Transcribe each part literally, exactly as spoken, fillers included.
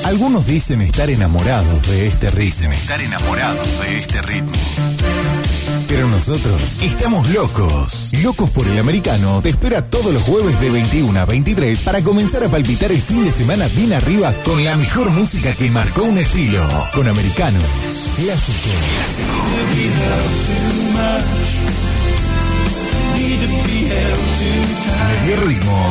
Algunos dicen estar enamorados de este ritmo. Dicen estar enamorados de este ritmo. Pero nosotros estamos locos. Locos por el Americano te espera todos los jueves de veintiuno a veintitrés para comenzar a palpitar el fin de semana bien arriba con la mejor música que marcó un estilo. Con Americanos. Clásico. Medio ritmo.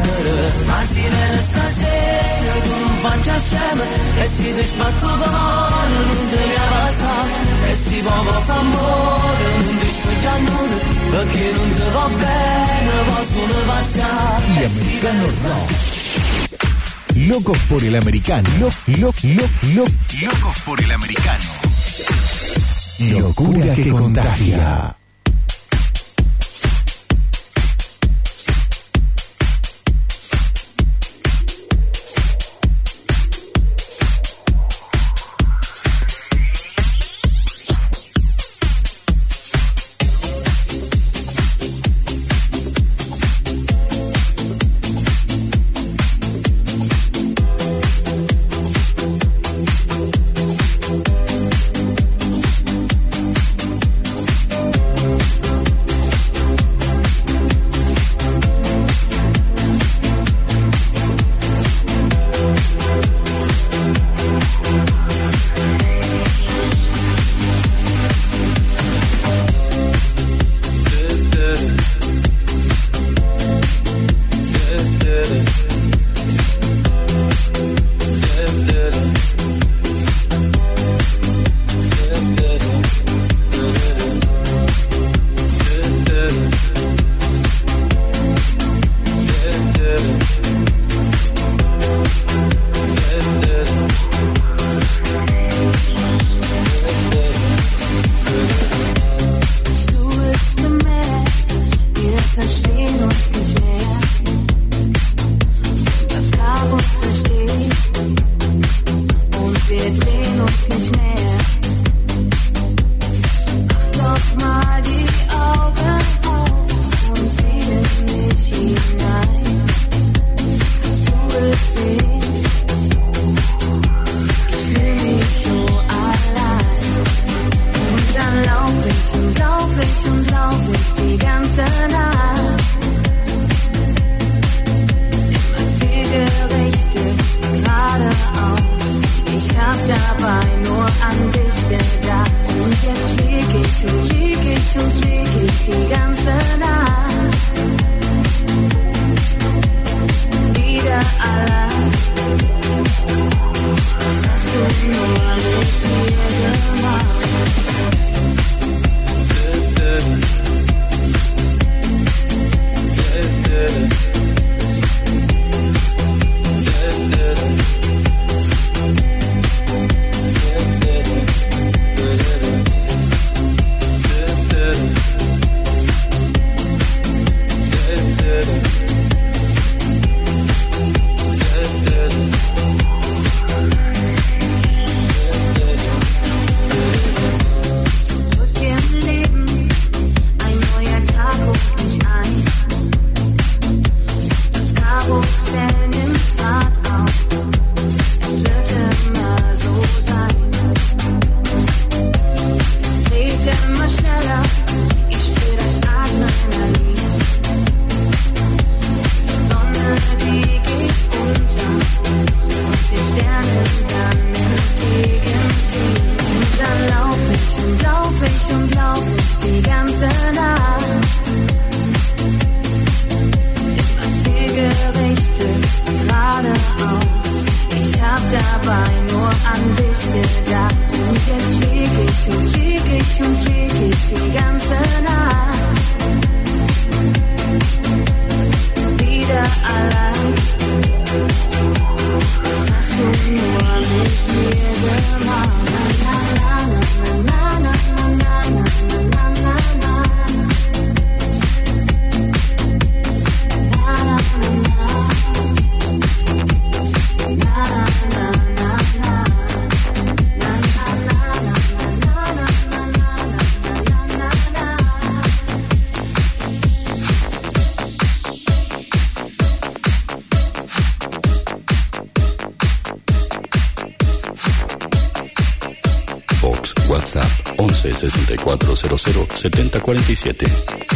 Y Americano Rock. Locos por el Americano. Lo, lo, lo, lo, locos por el Americano. Locura que contagia. WhatsApp once sesenta y cuatro cero cero setenta cuarenta y siete.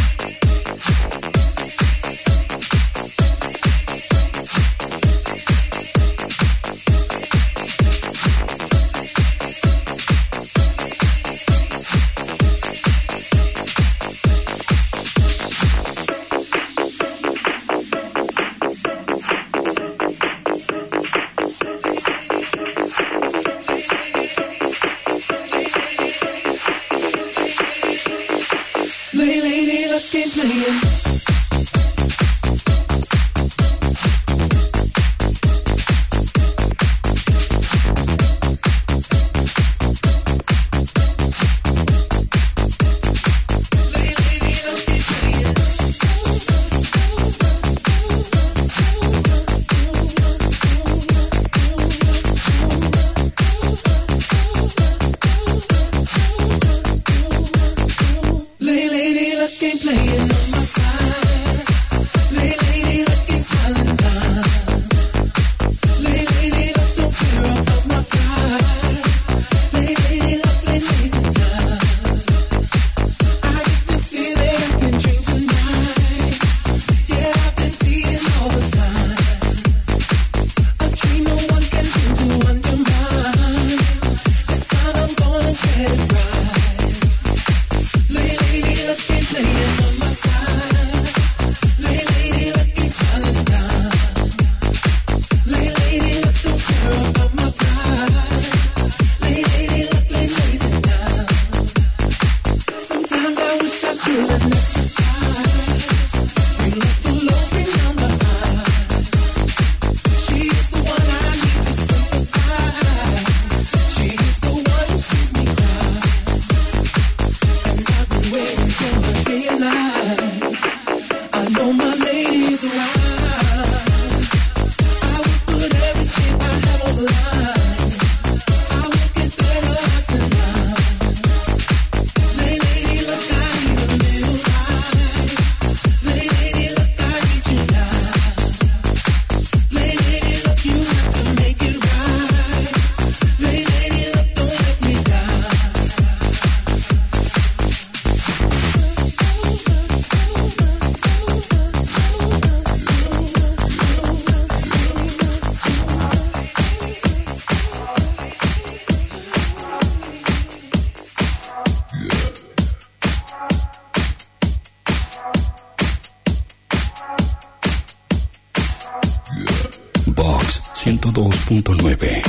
ciento dos punto nueve.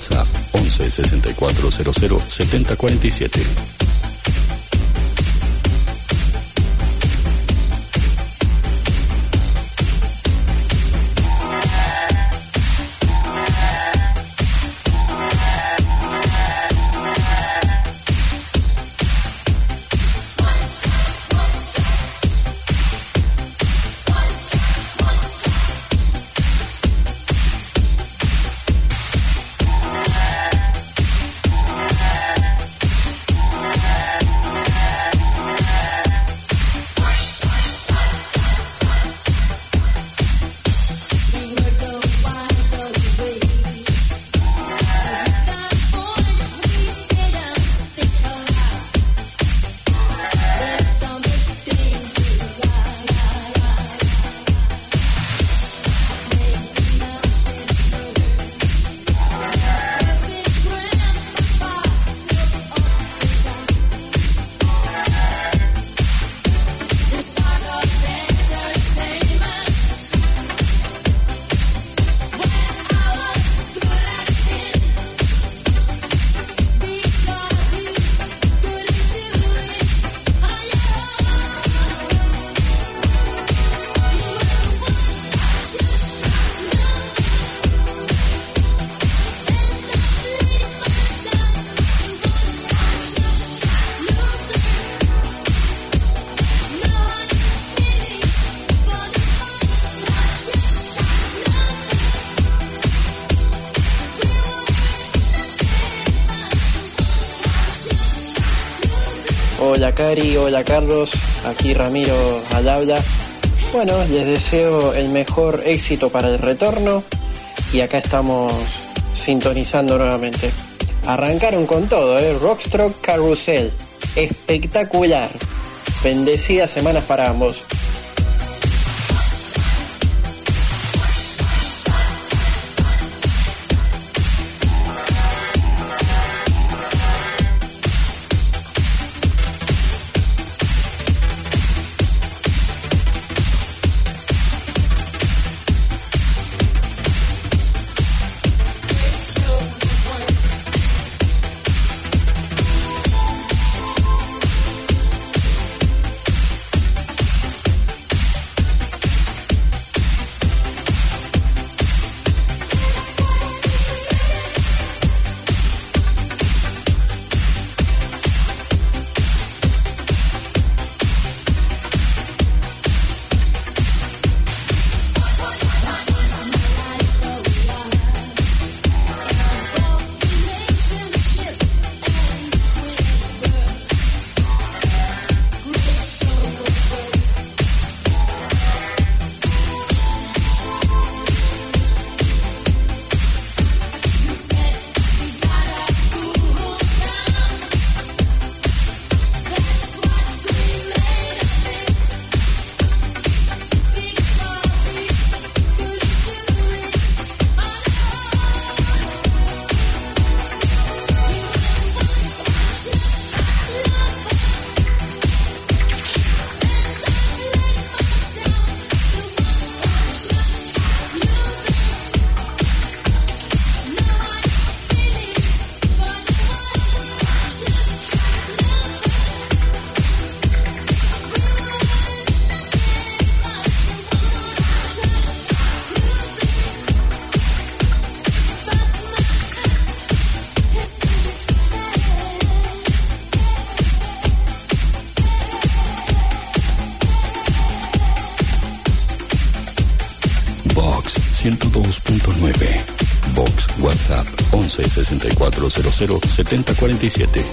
WhatsApp once sesenta y cuatro cero cero setenta cuarenta y siete. Hola Cari, hola Carlos, aquí Ramiro al habla. Bueno, les deseo el mejor éxito para el retorno y acá estamos sintonizando nuevamente. Arrancaron con todo, ¿eh? Rockstroke Carrusel, espectacular. Bendecidas semanas para ambos. ciento dos punto nueve. Vox WhatsApp once sesenta y cuatro cero cero setenta cuarenta y siete.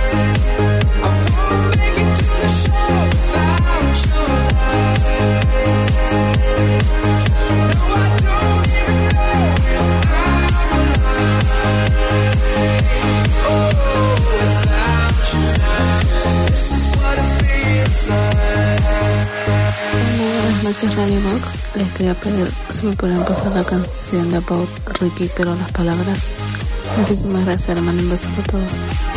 Radio Box, les quería pedir si me podrían pasar la canción de Bob Ricky, pero las palabras. Muchísimas gracias, le mando un beso a todos.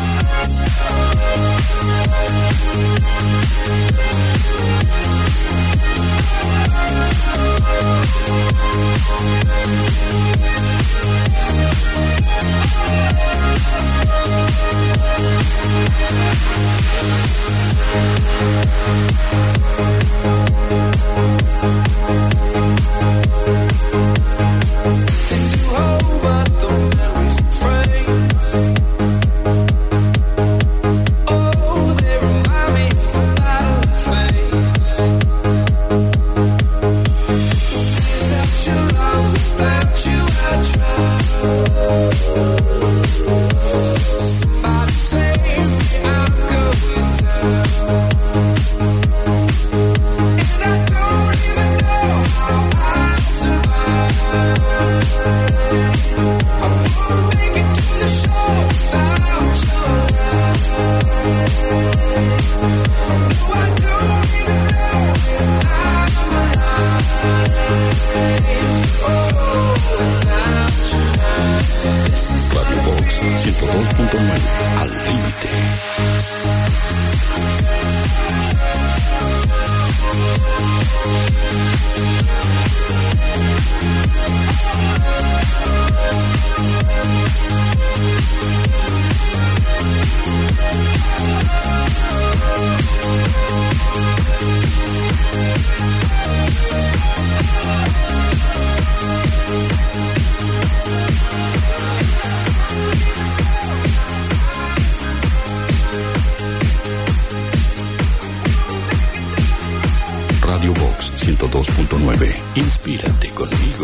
ciento dos punto nueve, al límite. Radio Box ciento dos punto nueve. Inspírate conmigo.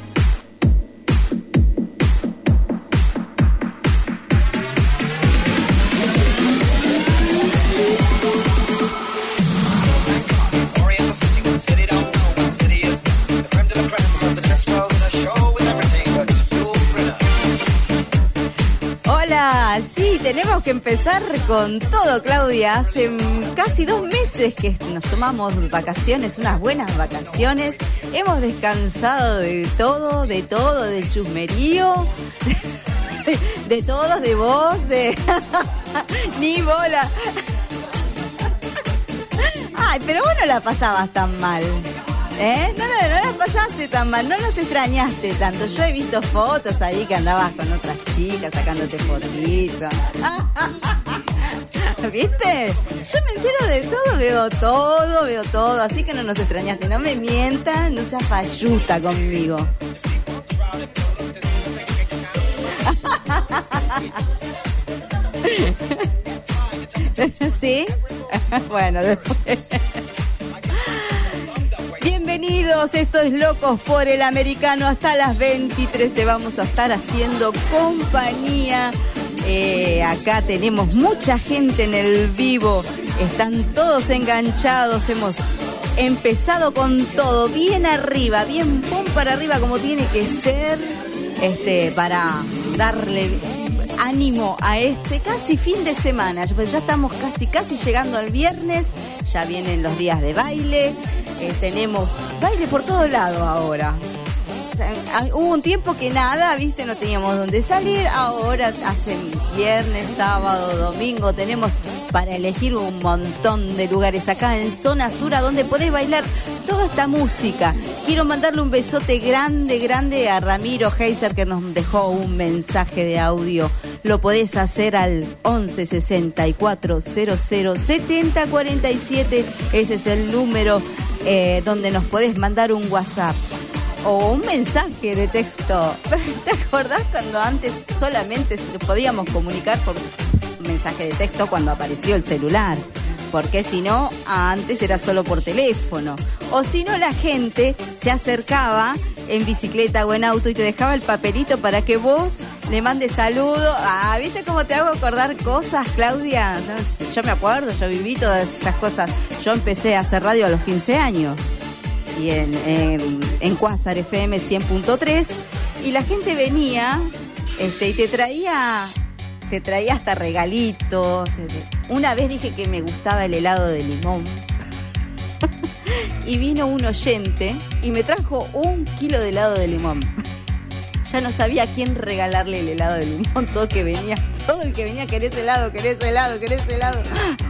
Hola, sí, tenemos que empezar con todo, Claudia. Hace casi dos meses que nos tomamos vacaciones, unas buenas vacaciones. Hemos descansado de todo, de todo, del chusmerío, de, de todos, de vos, de... Ni bola. Ay, pero vos no la pasabas tan mal. ¿Eh? No, no, no la pasaste tan mal, no nos extrañaste tanto. Yo he visto fotos ahí que andabas con otras chicas sacándote fotitos. ¿Viste? Yo me entero de todo, veo todo, veo todo. Así que no nos extrañaste, no me mientas, no seas falluta conmigo. ¿Sí? Bueno, después... Bienvenidos, esto es Locos por el Americano. Hasta las veintitrés te vamos a estar haciendo compañía. Eh, acá tenemos mucha gente en el vivo. Están todos enganchados. Hemos empezado con todo bien arriba, bien pum para arriba como tiene que ser, este, para darle ánimo a este casi fin de semana. Pues ya estamos casi, casi llegando al viernes. Ya vienen los días de baile. Eh, tenemos baile por todos lados ahora. Hubo un tiempo que nada, viste, no teníamos dónde salir. Ahora hacen viernes, sábado, domingo. Tenemos para elegir un montón de lugares acá en Zona Sur a donde podés bailar toda esta música. Quiero mandarle un besote grande, grande a Ramiro Heiser, que nos dejó un mensaje de audio. Lo podés hacer al once sesenta y cuatro cero cero setenta cuarenta y siete. Ese es el número eh, donde nos podés mandar un WhatsApp o un mensaje de texto. ¿Te acordás cuando antes solamente podíamos comunicar por mensaje de texto cuando apareció el celular? Porque si no, antes era solo por teléfono. O si no, la gente se acercaba en bicicleta o en auto y te dejaba el papelito para que vos le mande saludos. Ah, ¿viste cómo te hago acordar cosas, Claudia? No, yo me acuerdo, yo viví todas esas cosas. Yo empecé a hacer radio a los quince años. Y en, en, en Cuásar F M cien punto tres. Y la gente venía este, y te traía, te traía hasta regalitos. Una vez dije que me gustaba el helado de limón. Y vino un oyente y me trajo un kilo de helado de limón. Ya no sabía a quién regalarle el helado de limón. Todo que venía, todo el que venía, querés helado, querés helado, querés helado.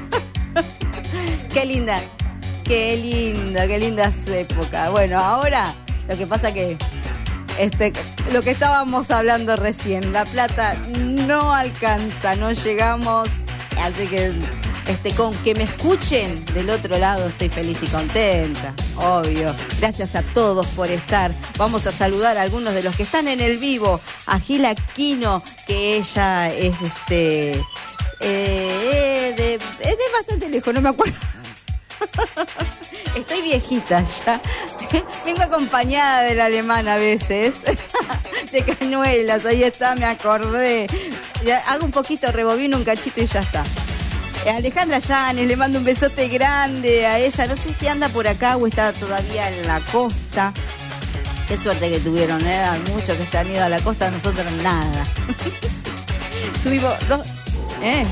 Qué linda, qué linda, qué lindas épocas. Bueno, ahora lo que pasa que este, lo que estábamos hablando recién, la plata no alcanza, no llegamos, así que este, con que me escuchen del otro lado estoy feliz y contenta, obvio. Gracias a todos por estar. Vamos a saludar a algunos de los que están en el vivo. A Gil Aquino, que ella es este eh, de, es de bastante lejos, no me acuerdo. Estoy viejita ya. Vengo acompañada del alemán a veces. De Cañuelas, ahí está, me acordé. Ya, hago un poquito, rebobino un cachito y ya está. Alejandra Llanes, le mando un besote grande a ella. No sé si anda por acá o está todavía en la costa. Qué suerte que tuvieron, ¿eh? Hay muchos que se han ido a la costa, nosotros nada. Tuvimos dos... ¿Eh?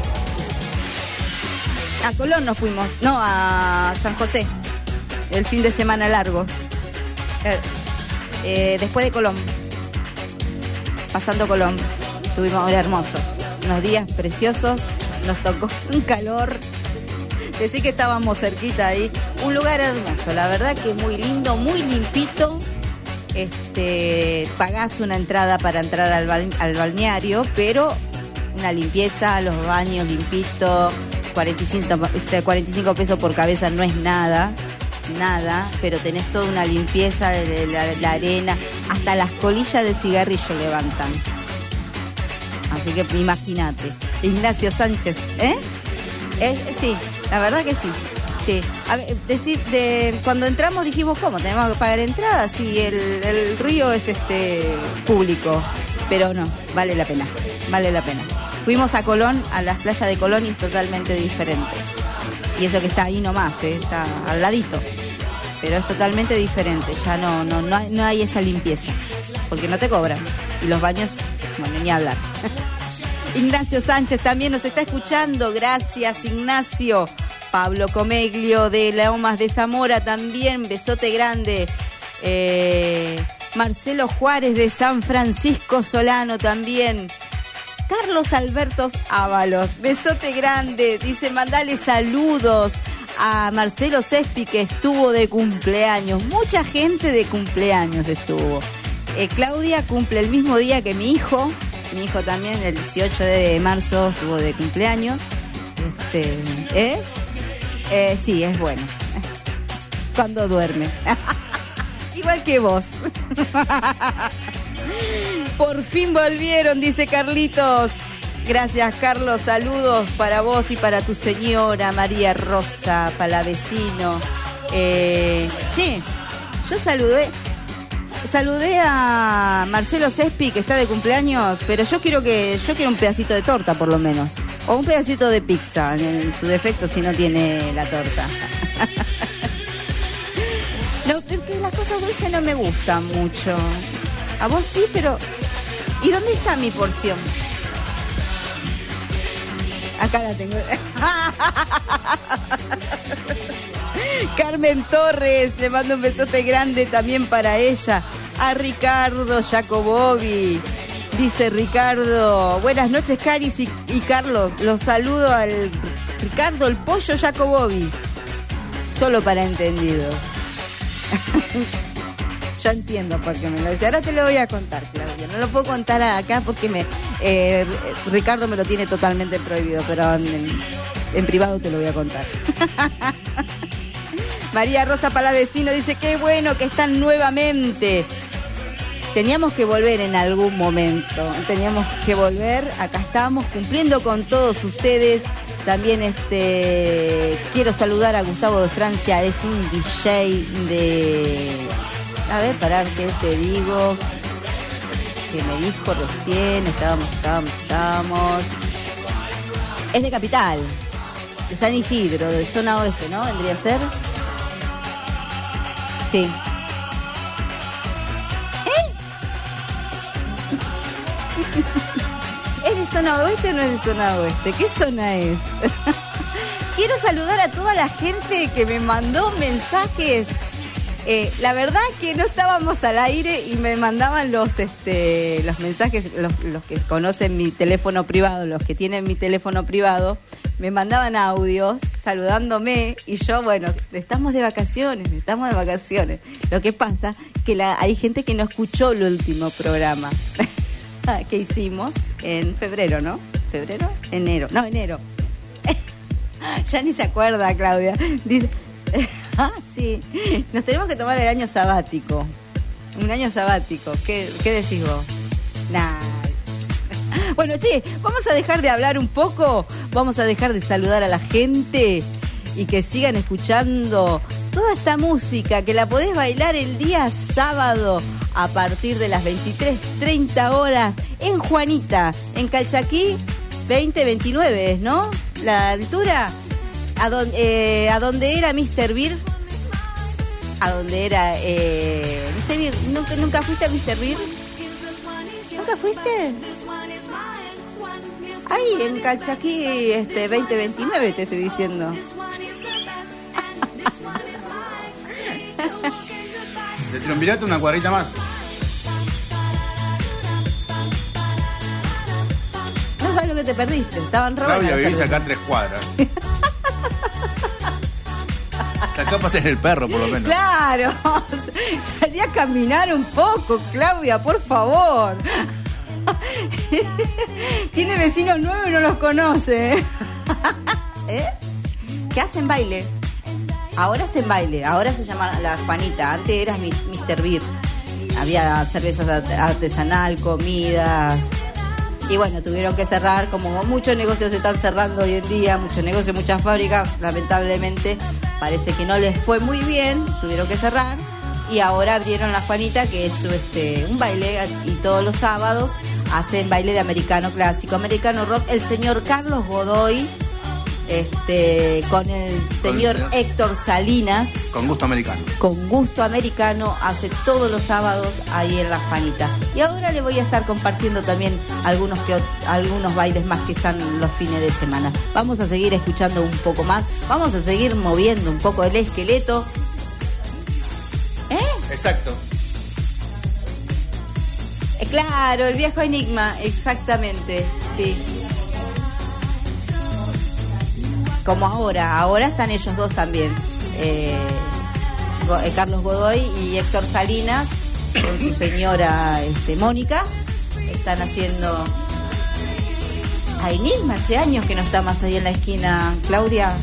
A Colón nos fuimos, no, a San José, el fin de semana largo. Eh, eh, después de Colón, pasando Colón, tuvimos un hermoso, unos días preciosos, nos tocó un calor, decir que estábamos cerquita ahí, un lugar hermoso, la verdad que muy lindo, muy limpito. Este, pagás una entrada para entrar al, bal, al balneario, pero una limpieza, los baños limpitos. cuarenta y cinco, cuarenta y cinco pesos por cabeza no es nada, nada, pero tenés toda una limpieza de la, la arena, hasta las colillas de cigarrillo levantan. Así que imagínate. Ignacio Sánchez, ¿eh? ¿eh? Sí, la verdad que sí. Sí. A ver, de, de, cuando entramos dijimos, ¿cómo? ¿Tenemos que pagar entrada? Sí, el, el río es este público, pero no, vale la pena, vale la pena. Fuimos a Colón, a las playas de Colón, y es totalmente diferente. Y eso que está ahí nomás, ¿eh? Está al ladito. Pero es totalmente diferente, ya no, no, no, hay, no hay esa limpieza, porque no te cobran. Y los baños, bueno, ni hablar. Ignacio Sánchez también nos está escuchando, gracias Ignacio. Pablo Comeglio de Lomas de Zamora también, besote grande. Eh, Marcelo Juárez de San Francisco Solano también. Carlos Alberto Ábalos, besote grande, dice mandale saludos a Marcelo Cespi que estuvo de cumpleaños, mucha gente de cumpleaños estuvo. Eh, Claudia cumple el mismo día que mi hijo, mi hijo también el dieciocho de marzo estuvo de cumpleaños. Este, ¿eh? Eh, sí, es bueno, cuando duerme, igual que vos. Por fin volvieron, dice Carlitos. Gracias, Carlos. Saludos para vos y para tu señora María Rosa Palavecino. Eh, sí, yo saludé, saludé a Marcelo Cespi que está de cumpleaños, pero yo quiero que yo quiero un pedacito de torta por lo menos, o un pedacito de pizza en su defecto si no tiene la torta. No, porque las cosas dulces no me gustan mucho. A vos sí, pero... ¿Y dónde está mi porción? Acá la tengo. Carmen Torres, le mando un besote grande también para ella. A Ricardo Jacobovi. Dice Ricardo, buenas noches Caris y, y Carlos. Los saludo al Ricardo el Pollo Jacobovi. Solo para entendidos. Yo entiendo por qué me lo dice. Ahora te lo voy a contar, Claudia. No lo puedo contar acá porque me eh, Ricardo me lo tiene totalmente prohibido, pero en, en privado te lo voy a contar. María Rosa Palavecino dice, qué bueno que están nuevamente. Teníamos que volver en algún momento. Teníamos que volver. Acá estamos cumpliendo con todos ustedes. También este quiero saludar a Gustavo de Francia. Es un D J de... A ver, pará, ¿qué te digo? que me dijo recién, estábamos, estábamos, estábamos. Es de Capital, de San Isidro, de zona oeste, ¿no? Vendría a ser. Sí. ¿Eh? ¿Es de zona oeste o no es de zona oeste? ¿Qué zona es? Quiero saludar a toda la gente que me mandó mensajes. Eh, la verdad que no estábamos al aire y me mandaban los este los mensajes, los, los que conocen mi teléfono privado, los que tienen mi teléfono privado, me mandaban audios saludándome y yo, bueno, estamos de vacaciones, estamos de vacaciones. Lo que pasa que la, hay gente que no escuchó el último programa que hicimos en febrero, ¿no? ¿Febrero? Enero. No, enero. Ya ni se acuerda, Claudia. Dice... Ah, sí. Nos tenemos que tomar el año sabático. Un año sabático. ¿Qué, qué decís vos? Nah. Bueno, che, vamos a dejar de hablar un poco. Vamos a dejar de saludar a la gente y que sigan escuchando toda esta música que la podés bailar el día sábado a partir de las veintitrés treinta horas en Juanita, en Calchaquí veinte veintinueve, ¿no? La altura. A donde, eh, a donde era mister Beer, a donde era eh, mister Beer. ¿Nunca, ¿Nunca fuiste a mister Beer? ¿Nunca fuiste? Ahí en Calchaquí este, veinte veintinueve te estoy diciendo. Te triunviraste una cuadrita más. No sabes lo que te perdiste, estaban robando. Claudia, vivís acá a tres cuadras. Acá pasé el perro, por lo menos. Claro, salí a caminar un poco, Claudia, por favor. Tiene vecinos nuevos y no los conoce. ¿Eh? ¿Qué hacen baile? Ahora hacen baile, ahora se llama La Juanita, antes era mister Beer. Había cervezas artesanal, comidas. Y bueno, tuvieron que cerrar, como muchos negocios se están cerrando hoy en día, muchos negocios, muchas fábricas, lamentablemente parece que no les fue muy bien, tuvieron que cerrar y ahora abrieron La Juanita, que es este, un baile y todos los sábados hacen baile de americano clásico, americano rock, el señor Carlos Godoy, este, con el señor, con el señor Héctor Salinas. Con gusto americano. Con gusto americano, hace todos los sábados ahí en La Juanita. Y ahora le voy a estar compartiendo también algunos, que, algunos bailes más que están los fines de semana. Vamos a seguir escuchando un poco más. Vamos a seguir moviendo un poco el esqueleto. ¿Eh? Exacto. Eh, claro, el viejo enigma, exactamente, sí. Como ahora, ahora están ellos dos también, eh, Carlos Godoy y Héctor Salinas, con su señora este, Mónica, están haciendo... A Enigma, hace años que no está más ahí en la esquina, Claudia.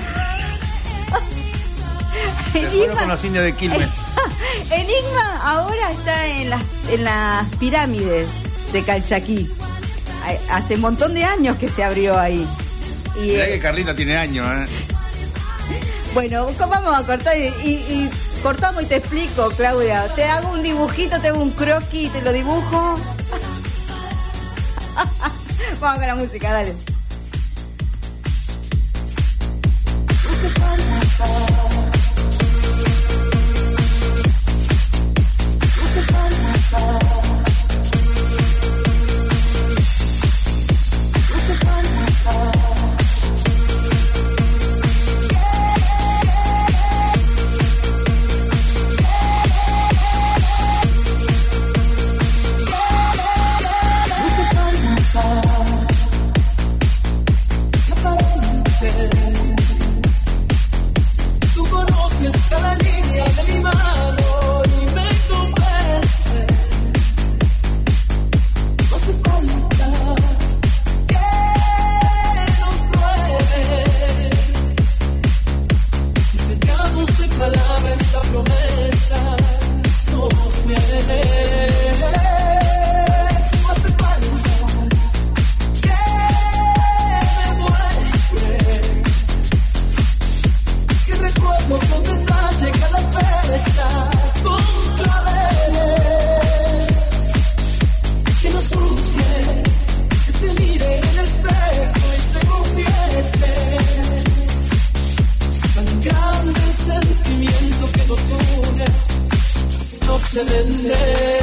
Se Enigma, fueron con los indios de Quilmes. Enigma ahora está en las, en las pirámides de Calchaquí. Hace un montón de años que se abrió ahí. Y, mirá eh, que Carlita tiene años, ¿eh? Bueno, vamos a cortar y, y, y cortamos y te explico, Claudia. Te hago un dibujito, te hago un croquis y te lo dibujo. Vamos con la música, dale. se vende.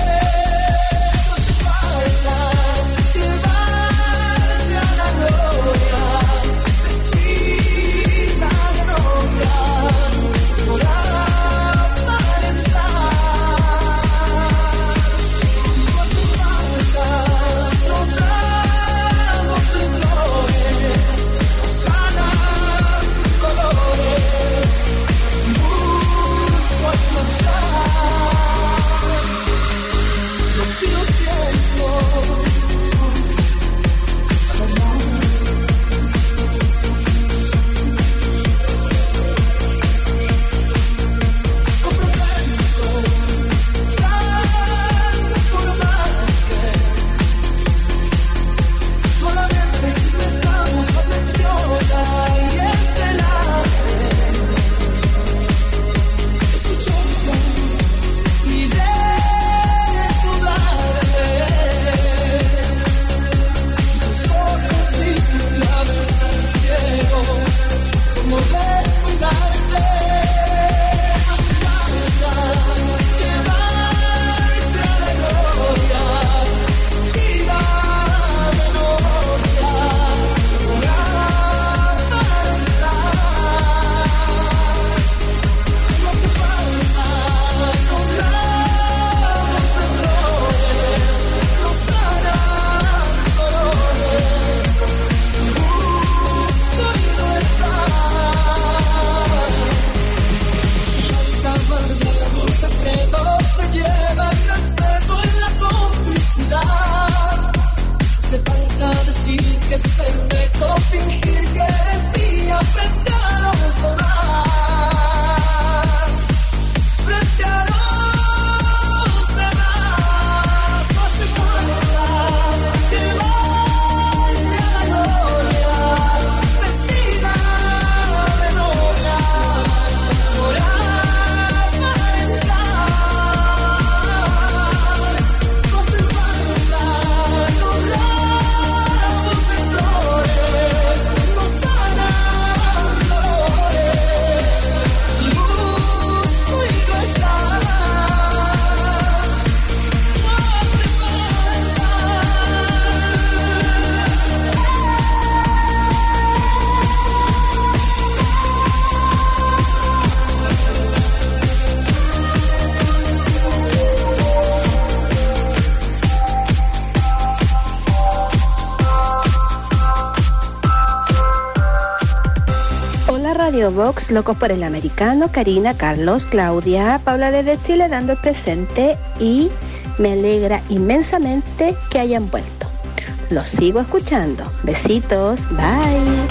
Vox, Locos por el Americano, Karina, Carlos, Claudia, Paula desde Chile dando el presente y me alegra inmensamente que hayan vuelto. Los sigo escuchando. Besitos, bye.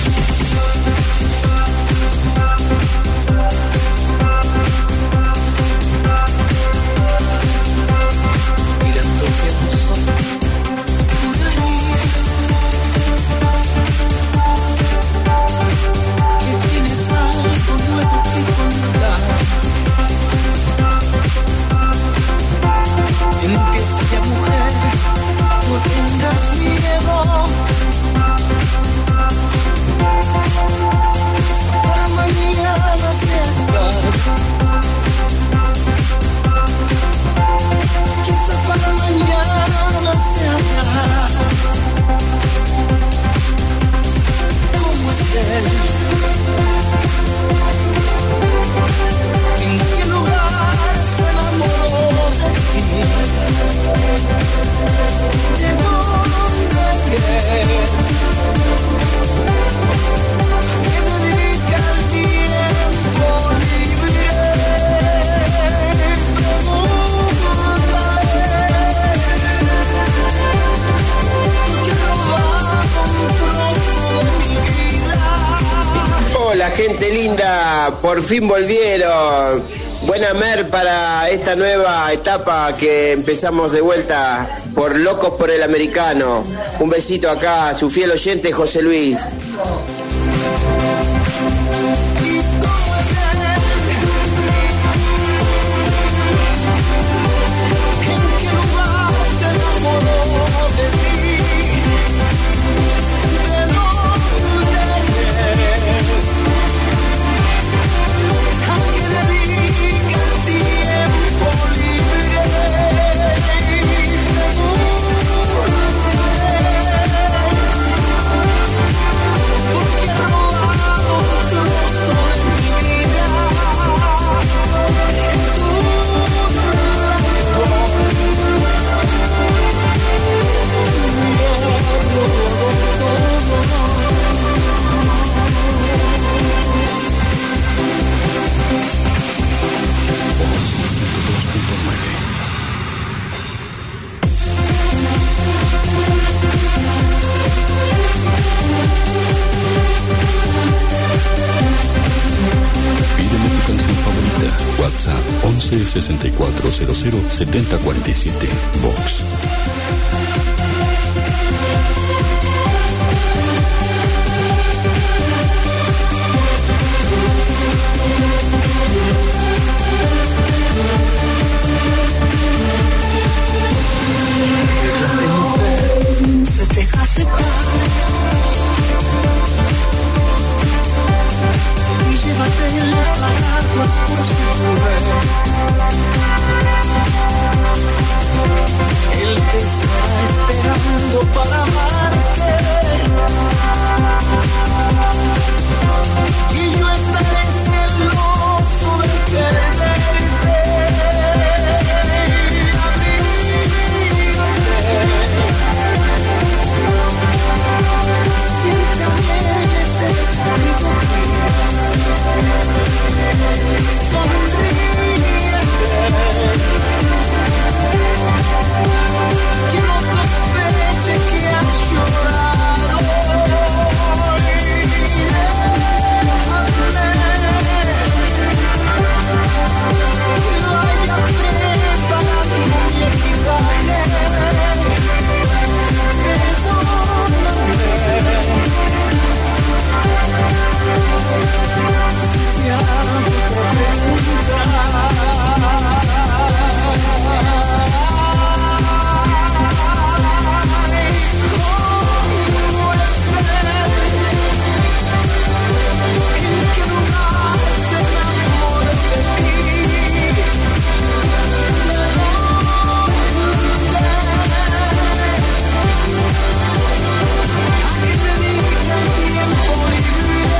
Gente linda, por fin volvieron. Buena mer para esta nueva etapa que empezamos de vuelta por Locos por el Americano. Un besito acá a su fiel oyente José Luis. Aunque le diga el tiempo once sesenta y cuatro cero cero setenta cuarenta y siete. Vox. Se deja secar y llévate el paraguas por si llueve. Él te estará esperando para amarte y yo estaré celoso de perderte. Que no sospeche que has llorado y déjame que vaya preparando mi equipaje. Si te hago otra pregunta, ¿cómo estar? ¿En qué lugar se enamora de ti? ¿A qué te dedica el tiempo libre?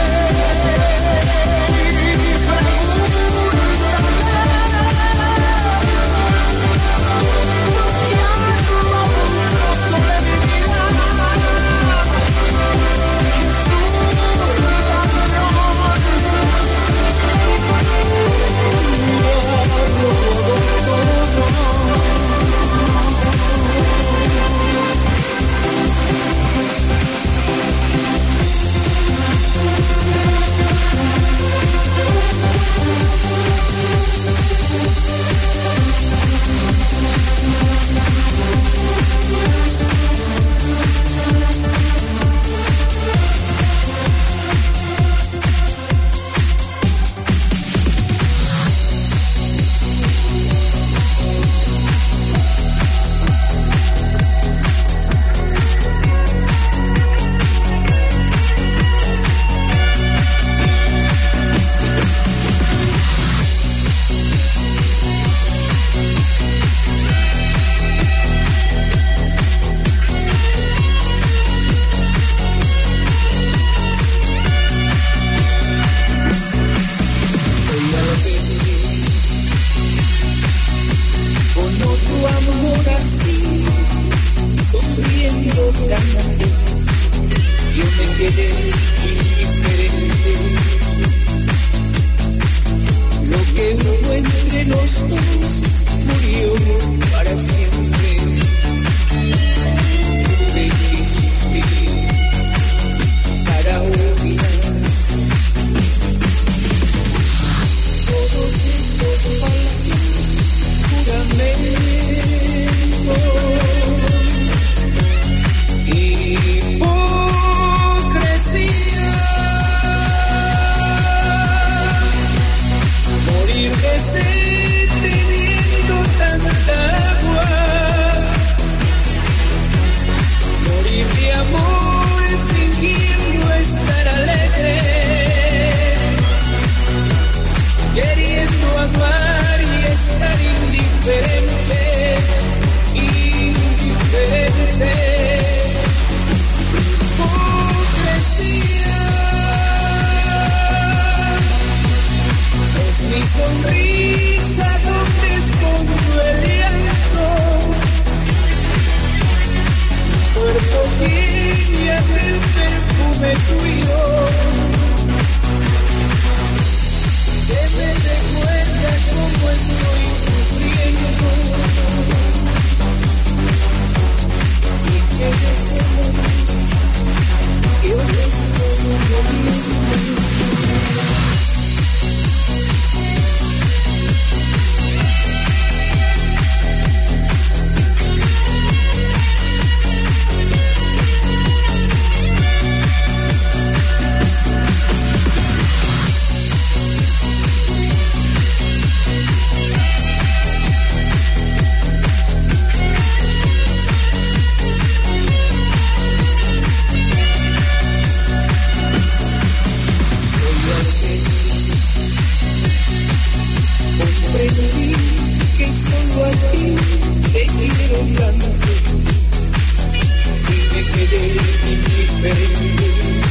quiero tanto y me quedé indiferente.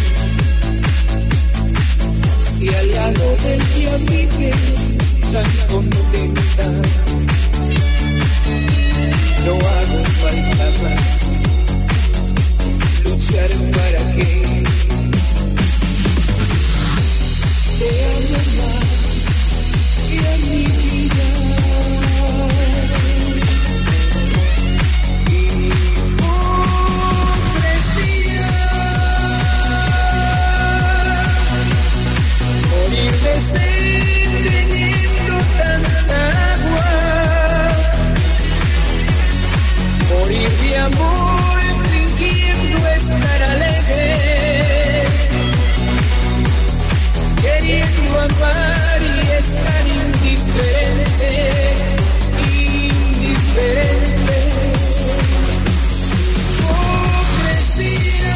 Si al lado del que a mí ves tan contenta, no hago falta más luchar para que te amo más que a mi vida. Y ofrecía morir de sed teniendo tanta agua, morir de amor fingiendo estar alegre, queriendo amar y estar indiferente, indiferente. Hipocresía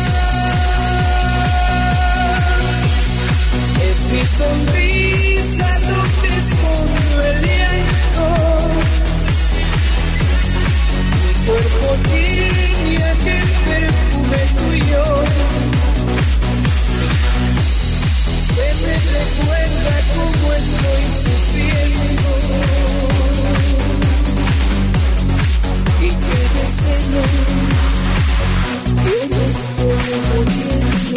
es mi sonrisa donde escondo el llanto. Mi cuerpo tiene aquel perfume tuyo que me recuerda cómo estoy sufriendo y que deseo que me estoy muriendo.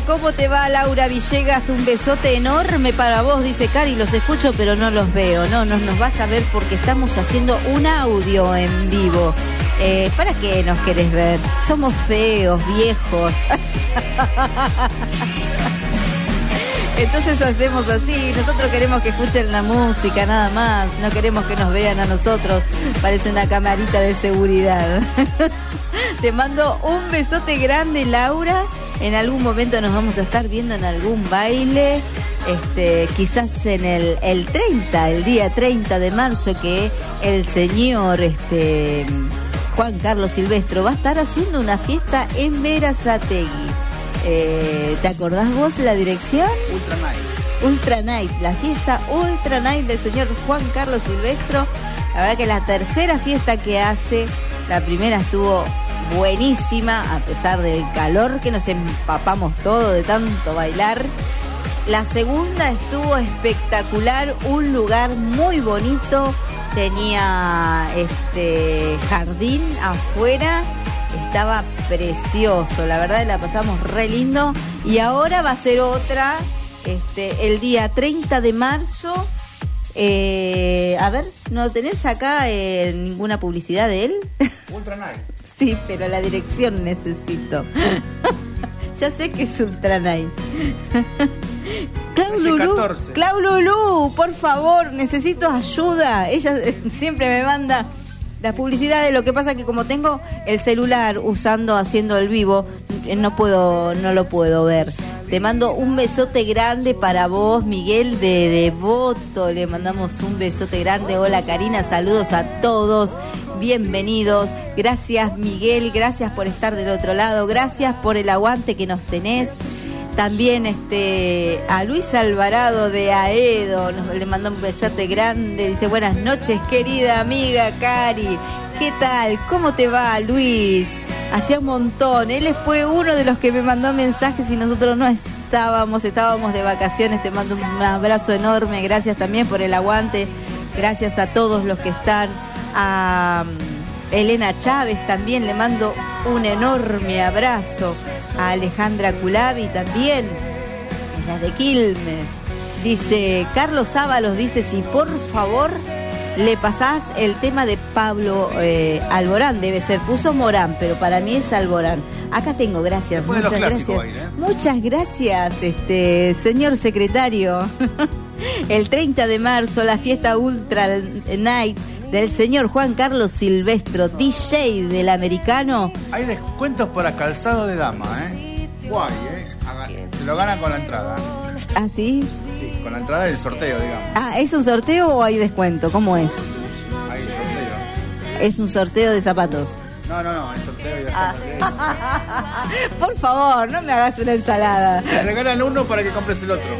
¿cómo te va, Laura Villegas? Un besote enorme para vos, dice Cari, los escucho pero no los veo. No, no nos vas a ver porque estamos haciendo un audio en vivo. Eh, ¿Para qué nos querés ver? Somos feos, viejos. Entonces hacemos así, nosotros queremos que escuchen la música nada más, no queremos que nos vean a nosotros, parece una camarita de seguridad. Te mando un besote grande, Laura, en algún momento nos vamos a estar viendo en algún baile, este, quizás en el, el treinta, el día treinta de marzo, que el señor este, Juan Carlos Silvestro va a estar haciendo una fiesta en Berazategui. Eh, ¿Te acordás vos la dirección? Ultra Night. Ultra Night, la fiesta Ultra Night del señor Juan Carlos Silvestro. La verdad que la tercera fiesta que hace, la primera estuvo buenísima, a pesar del calor que nos empapamos todo de tanto bailar. La segunda estuvo espectacular, un lugar muy bonito, tenía este jardín afuera. Estaba precioso, la verdad la pasamos re lindo. Y ahora va a ser otra, este, el día treinta de marzo. Eh, a ver, ¿no tenés acá eh, ninguna publicidad de él? Ultra Night. Sí, pero la dirección necesito. Ya sé que es Ultra Night. Clau Lulú, Clau Lulú, por favor, necesito ayuda. Ella siempre me manda la publicidad. De lo que pasa que como tengo el celular usando, haciendo el vivo, no puedo, no lo puedo ver. Te mando un besote grande para vos, Miguel de Devoto. Le mandamos un besote grande. Hola, Karina, saludos a todos. Bienvenidos. Gracias, Miguel, gracias por estar del otro lado. Gracias por el aguante que nos tenés. También este a Luis Alvarado de Aedo, nos, le mandó un besote grande. Dice, buenas noches, querida amiga Cari. ¿Qué tal? ¿Cómo te va, Luis? Hacía un montón. Él fue uno de los que me mandó mensajes y nosotros no estábamos, estábamos de vacaciones. Te mando un abrazo enorme. Gracias también por el aguante. Gracias a todos los que están. A Elena Chávez también le mando un enorme abrazo. A Alejandra Culavi también, ella es de Quilmes. Dice Carlos Ábalos, dice, si por favor le pasás el tema de Pablo eh, Alborán, debe ser, puso Morán, pero para mí es Alborán. Acá tengo, gracias, Después muchas gracias. Hoy, ¿eh? Muchas gracias, este señor secretario. El treinta de marzo, la fiesta Ultra Night del señor Juan Carlos Silvestro, D J del Americano. Hay descuentos para calzado de dama, ¿eh? Guay, ¿eh? Se lo ganan con la entrada. ¿Ah, sí? Sí, con la entrada del sorteo, digamos. Ah, ¿es un sorteo o hay descuento? ¿Cómo es? Hay sorteo. ¿Es un sorteo de zapatos? No, no, no, hay sorteo y descuento. Ah. Por favor, no me hagas una ensalada. Te regalan uno para que compres el otro.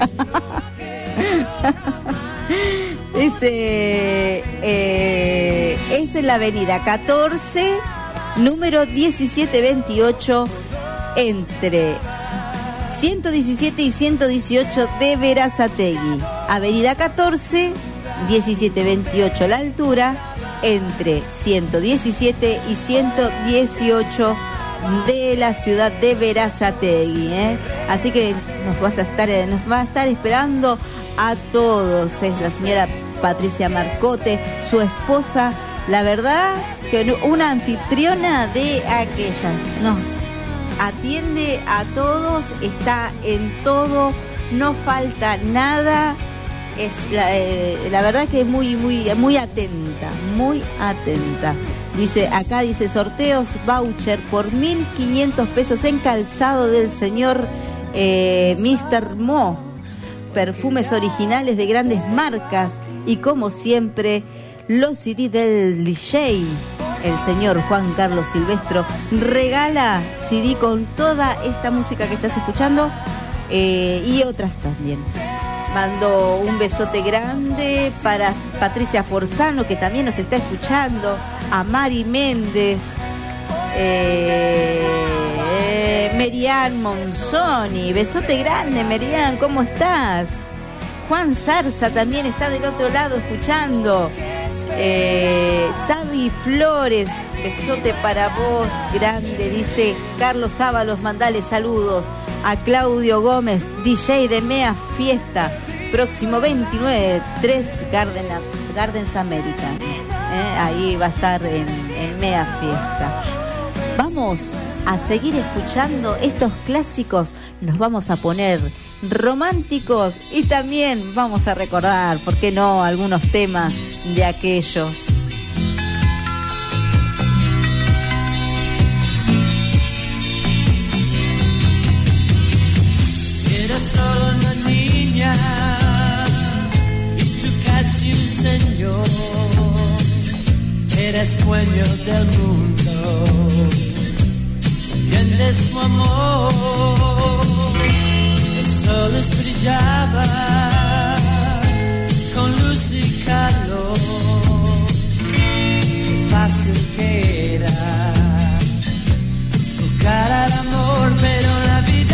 Ese eh, es en la avenida catorce, número diecisiete veintiocho, entre ciento diecisiete y ciento dieciocho de Berazategui. Avenida catorce, diecisiete veintiocho la altura, entre ciento diecisiete y ciento dieciocho de la ciudad de Berazategui, ¿eh? Así que nos vas a estar, nos va a estar esperando a todos. Es la señora Patricia Marcote, su esposa, la verdad que una anfitriona de aquellas, nos atiende a todos, está en todo, no falta nada, es la, eh, la verdad que es muy, muy, muy atenta, muy atenta. Dice, acá dice, sorteos, voucher por mil quinientos pesos en calzado del señor eh, mister Mo, perfumes originales de grandes marcas y como siempre los C D del D J, el señor Juan Carlos Silvestro regala C D con toda esta música que estás escuchando eh, y otras también. Mando un besote grande para Patricia Forzano, que también nos está escuchando, a Mari Méndez, eh, eh, Merian Monzoni, besote grande, Merian, ¿cómo estás? Juan Zarza también está del otro lado escuchando. Eh, Sabi Flores, besote para vos, grande, dice Carlos Ábalos, mandale saludos a Claudio Gómez, D J de Mea Fiesta, próximo veintinueve, tres Garden, Gardens American. Eh, ahí va a estar en, en Mea Fiesta. Vamos a seguir escuchando estos clásicos, nos vamos a poner románticos y también vamos a recordar, ¿por qué no?, algunos temas de aquellos. Eres solo una niña y tú casi un señor. Eres dueño del mundo y en su amor el sol brillaba con luz y calor. Qué fácil que era buscar al amor, pero la vida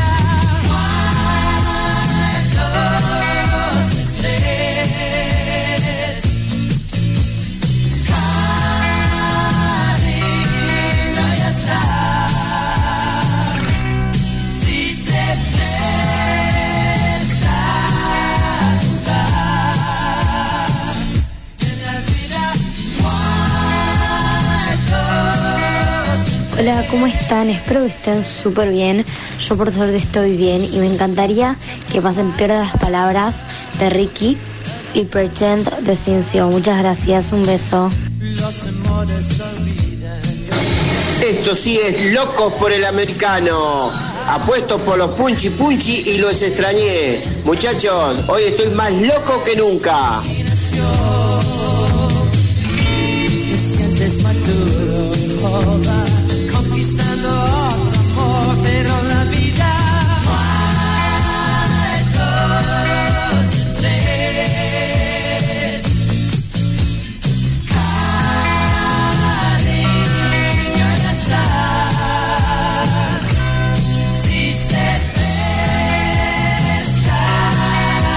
Hola, ¿cómo están? Espero que estén súper bien. Yo por suerte estoy bien y me encantaría que pasen Pierda las Palabras de Ricky y Pretend de Cincio. Muchas gracias, un beso. Esto sí es Locos por el Americano. Apuesto por los punchi punchi y los extrañé. Muchachos, hoy estoy más loco que nunca. Te sientes maduro, joven, conquistando otro amor, pero la vida hay dos en tres. Cariño y azar, si se presta a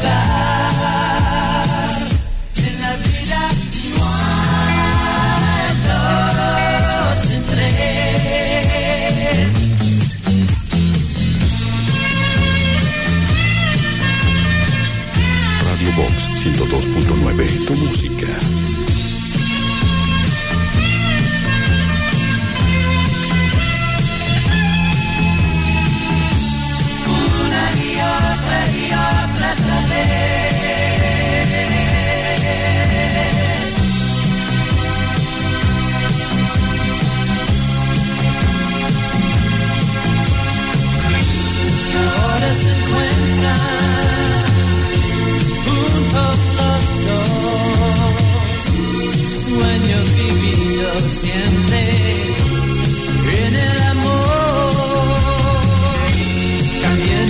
jugar en la vida no hay dos en tres. Radio Box ciento dos punto nueve, tu música. Una y otra y otra otra vez. Y ahora se encuentran juntos los dos, sueño vivido siempre en el amor, también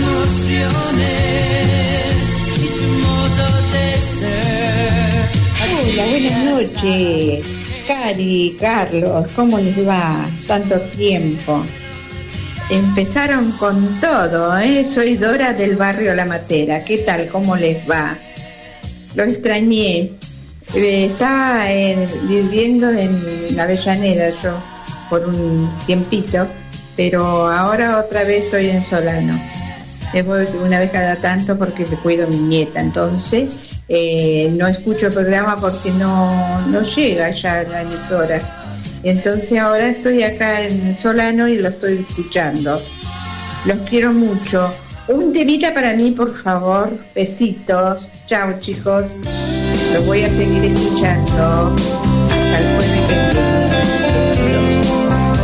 emociones y tu modo de ser. Hola, buenas noches. Cari, Carlos, ¿cómo les va? Tanto tiempo. Empezaron con todo, ¿eh? Soy Dora del barrio La Matera. ¿Qué tal? ¿Cómo les va? Lo extrañé. Eh, estaba eh, viviendo en Avellaneda yo por un tiempito, pero ahora otra vez estoy en Solano. Me voy una vez cada tanto porque le cuido a mi nieta, entonces eh, no escucho el programa porque no, no llega ya a la emisora. Entonces ahora estoy acá en Solano y lo estoy escuchando. Los quiero mucho. Un temita para mí, por favor. Besitos. Chao, chicos. Los voy a seguir escuchando hasta el jueves que viene. Besitos.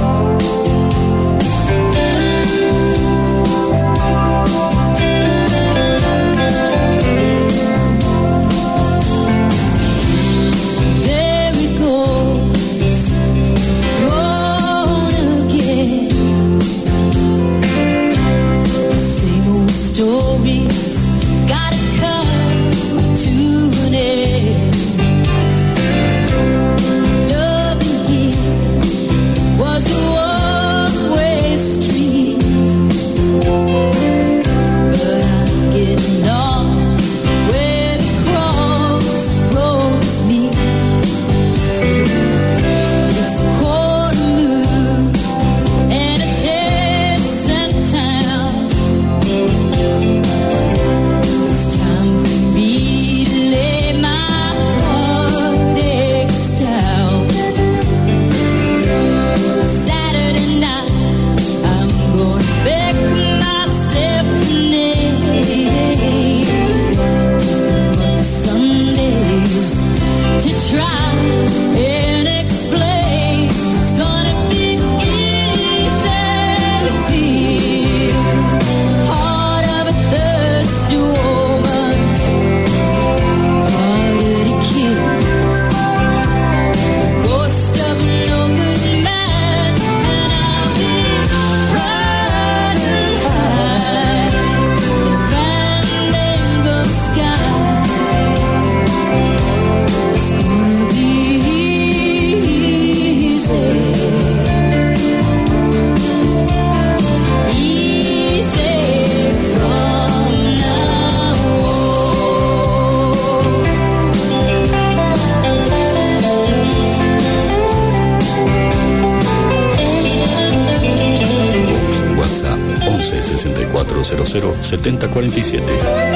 Stories gotta come to an end. Loving cero cero siete cero cuatro siete.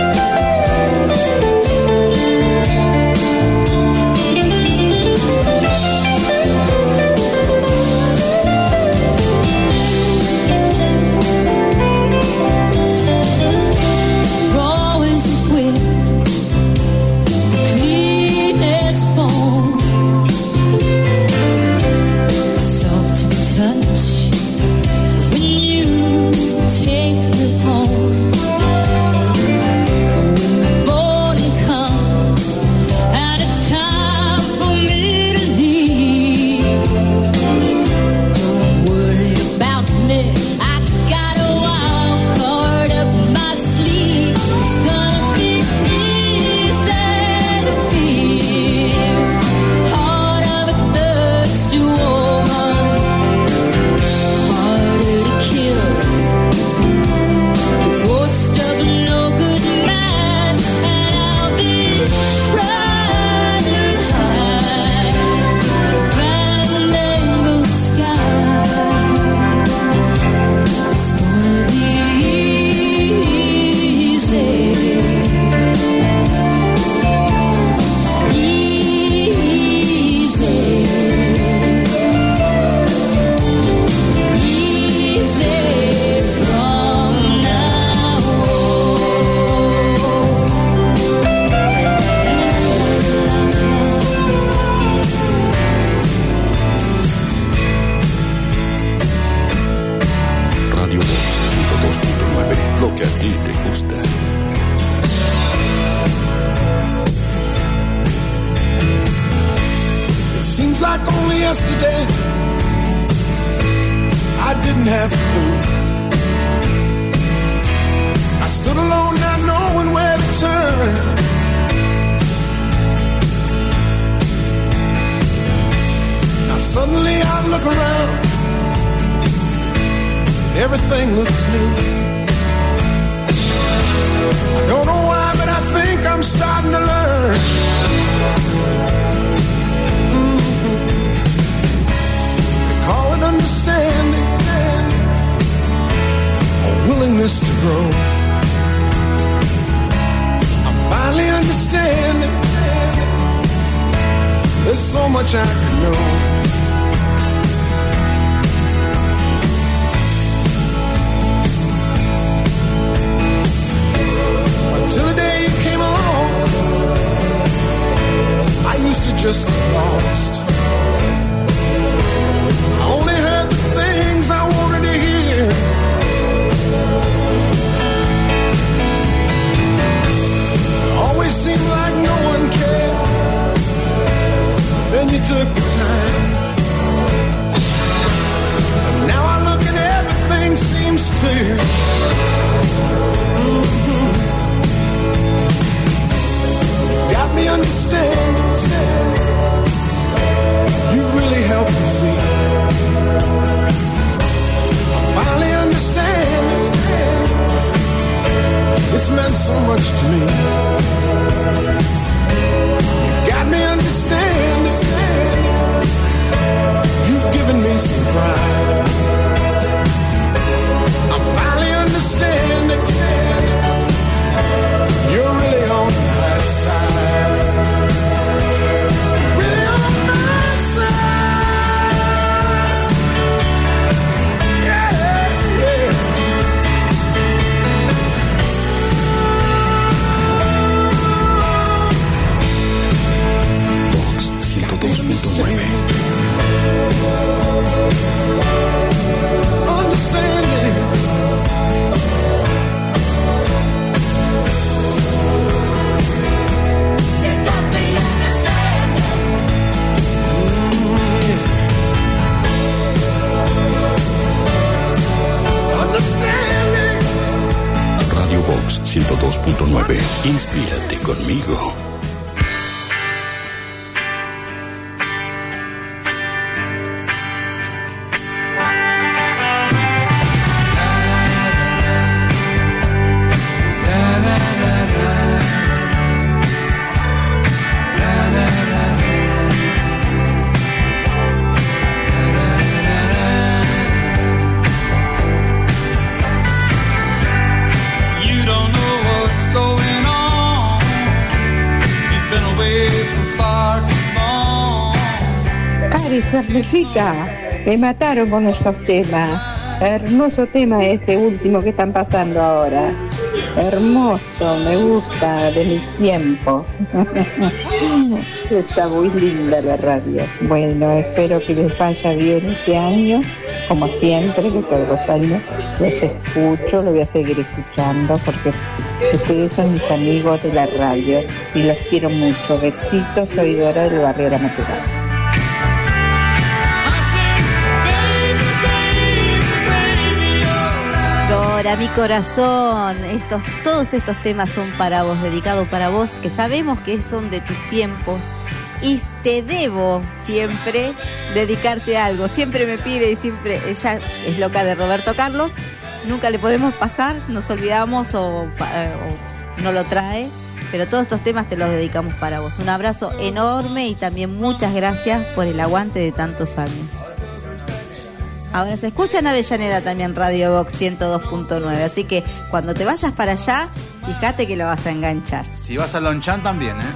ciento dos punto nueve. Inspírate conmigo. Cari, sorpresita, me mataron con esos temas. Hermoso tema ese último que están pasando ahora. Hermoso, me gusta, de mi tiempo. Está muy linda la radio. Bueno, espero que les vaya bien este año. Como siempre, que todos los años los escucho, los voy a seguir escuchando porque ustedes son mis amigos de la radio y los quiero mucho. Besitos, soy Dora del barrio La Maturana. Dora, mi corazón, estos, todos estos temas son para vos, dedicados para vos, que sabemos que son de tus tiempos. Y te debo siempre dedicarte algo. Siempre me pide y siempre, ella es loca de Roberto Carlos. Nunca le podemos pasar, nos olvidamos o, o no lo trae. Pero todos estos temas te los dedicamos para vos. Un abrazo enorme y también muchas gracias por el aguante de tantos años. Ahora se escucha en Avellaneda también Radio Box ciento dos punto nueve. Así que cuando te vayas para allá, fíjate que lo vas a enganchar. Si vas a Lonchan también, ¿eh?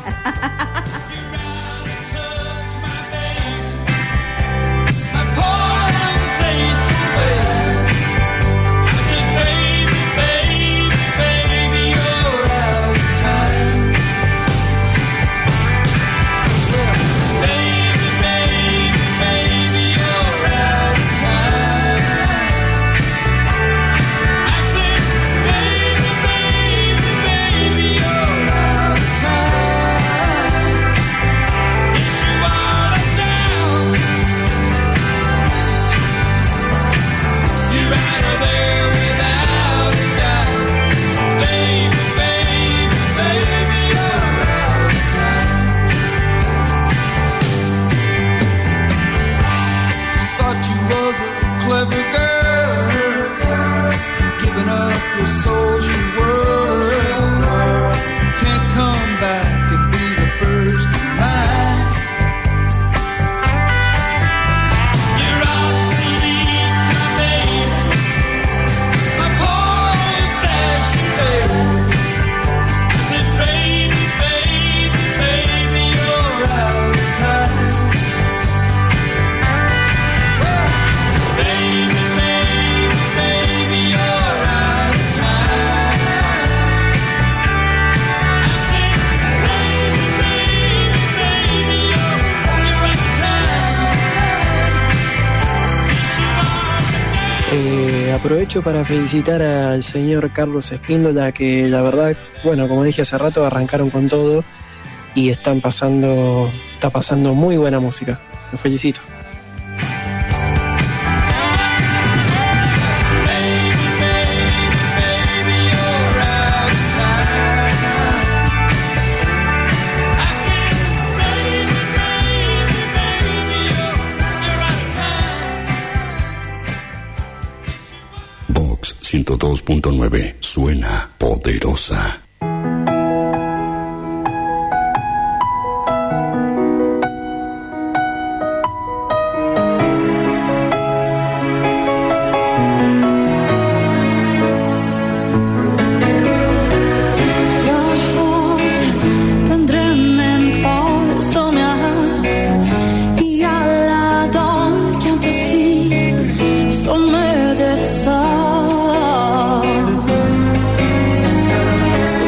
Aprovecho para felicitar al señor Carlos Espíndola, que la verdad, bueno, como dije hace rato, arrancaron con todo y están pasando, está pasando muy buena música. Los felicito. ciento dos punto nueve suena poderosa. Så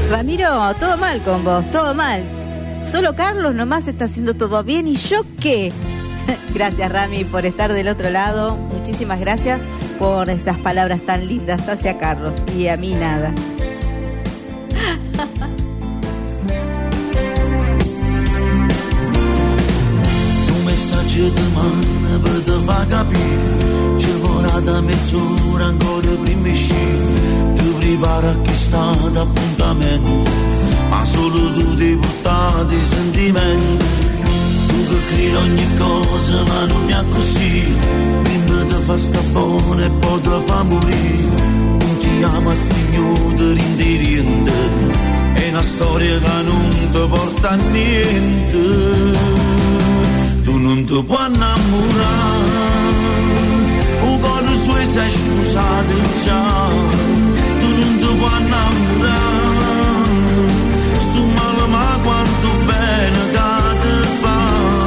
Ramiro, todo mal con vos, todo mal. Solo Carlos nomás está haciendo todo bien, ¿y yo qué? Gracias, Rami, por estar del otro lado. Muchísimas gracias por esas palabras tan lindas hacia Carlos, y a mí nada. Un messaggio di mano per te far capire, ci vorrà da mezz'ora ancora prima uscire, ti prepara che sta d'appuntamento, ma solo tu devi portare dei sentimenti, tu che credi ogni cosa ma non è così, prima ti fa sta buona e poi ti fa morire, non ti ama stringere rindirente, è una storia che non ti porta a niente. Tu non ti puoi innamorare, o cuore suo sei sposato già. Tu non ti puoi innamorare, sto male ma quanto bene che ti fa.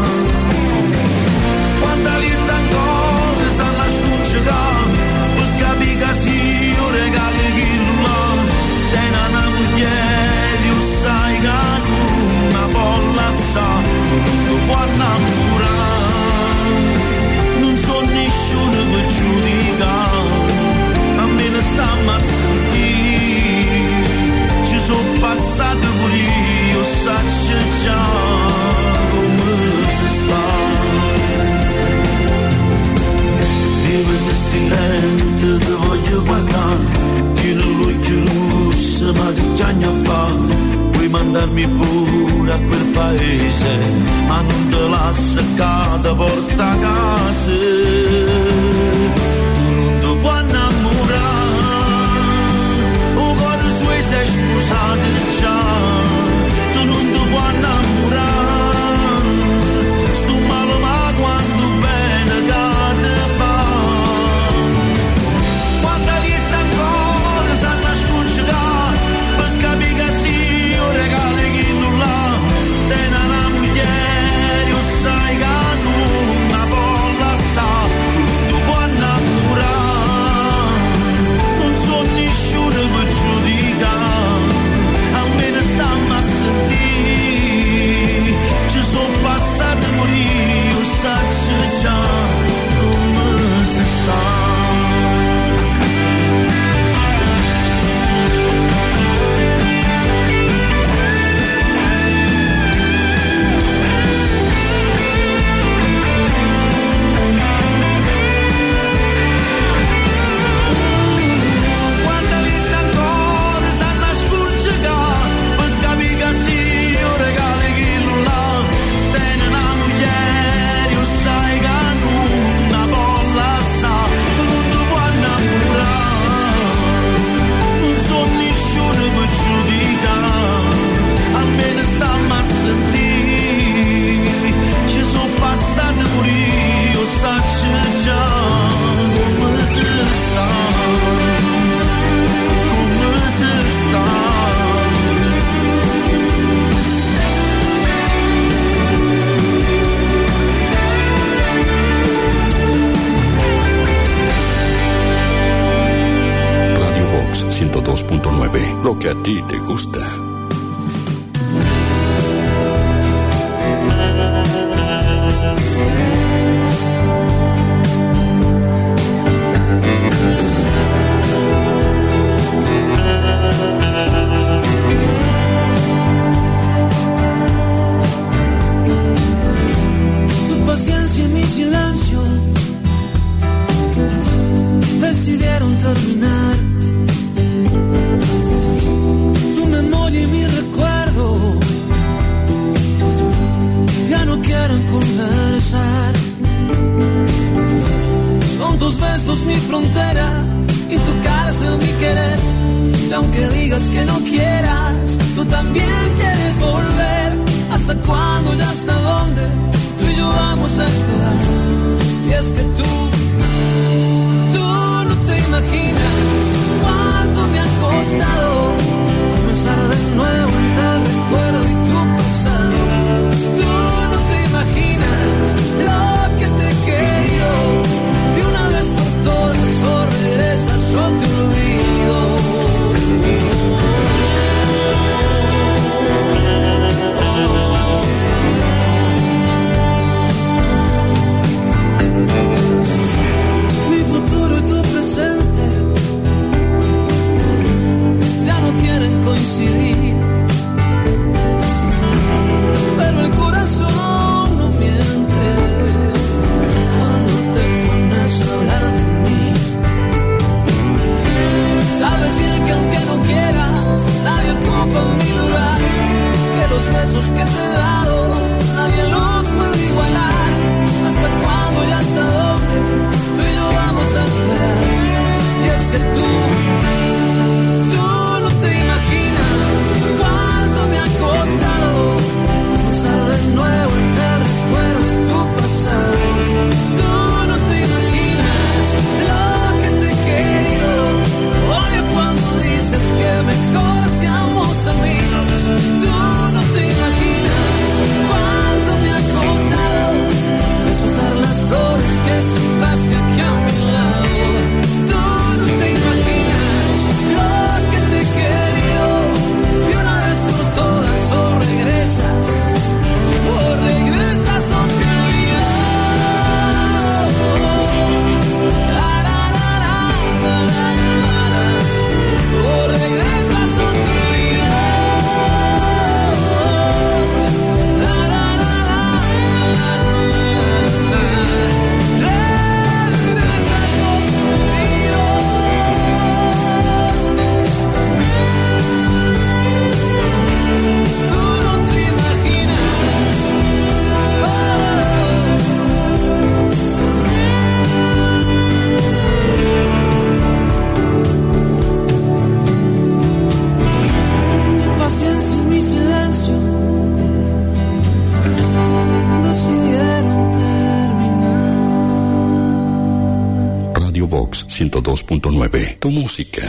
Quando linda ancora sanno scucciare, per capire che sì io regalo chi là. Sei una moglie, io sai che tu una bolla sa. Tu non ti puoi innamorare, per giudicare, a me ne stiamo a sentire, ci sono passati pure io, saccio già come si sta. Vivo in silenzio, ti voglio guardare, tieni l'occhio rosso, ma che chiagna fa? Vuoi mandarmi pure a quel paese, ma non te la seccata porta a casa. Tu non ti puoi innamorare, o cuore suo sei sposato già. Tu non ti puoi innamorare, sto male ma quanto bene che ti fa. Quando lieta ancora sanno scucciare, per capire che sì io regalo chi non l'ha. Te una moglie, io sai che non una bolla sa. Tu tu puoi innamorare, non so nessuno per giudicare, almeno stiamo a sentire, ci sono passati pure io, saccio già come si sta. ciento dos punto nueve, lo que a ti te gusta. Tu paciencia y mi silencio decidieron terminar. Tu memoria y besos que te he dado, nadie los puede igualar. Hasta cuándo y hasta dónde tú y yo vamos a esperar. Y es que tú, tú no te imaginas cuánto me ha costado cruzar de nuevo este recuerdo de tu pasado. Tú no te imaginas lo que te he querido. Odio cuando dices que mejor seamos amigos. Tú no te imaginas cuánto me ha costado disfrutar las flores que sembraste aquí a mi lado. Tú no te imaginas lo que te he querido. Y una vez por todas o regresas, o regresas o te olvido. La, la, la, la, la, la, la. O regresas o te olvido. La, la, la, la, la, la, la. Regresas o te olvido. Tú no te imaginas. Mi paciencia y mi silencio decidieron terminar. Radio Box ciento dos punto nueve. Tu música.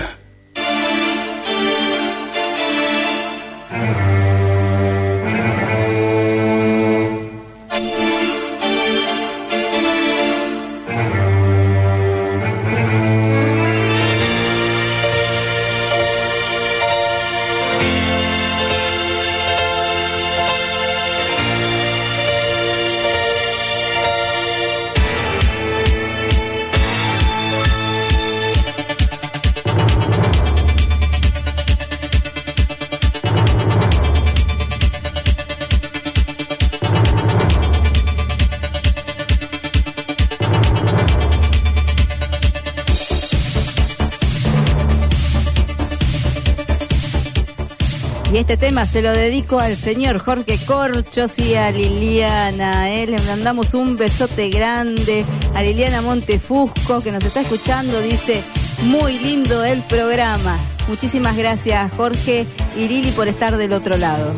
Y este tema se lo dedico al señor Jorge Corchos y a Liliana. ¿eh? Le mandamos un besote grande a Liliana Montefusco, que nos está escuchando. Dice, muy lindo el programa. Muchísimas gracias, Jorge y Lili, por estar del otro lado.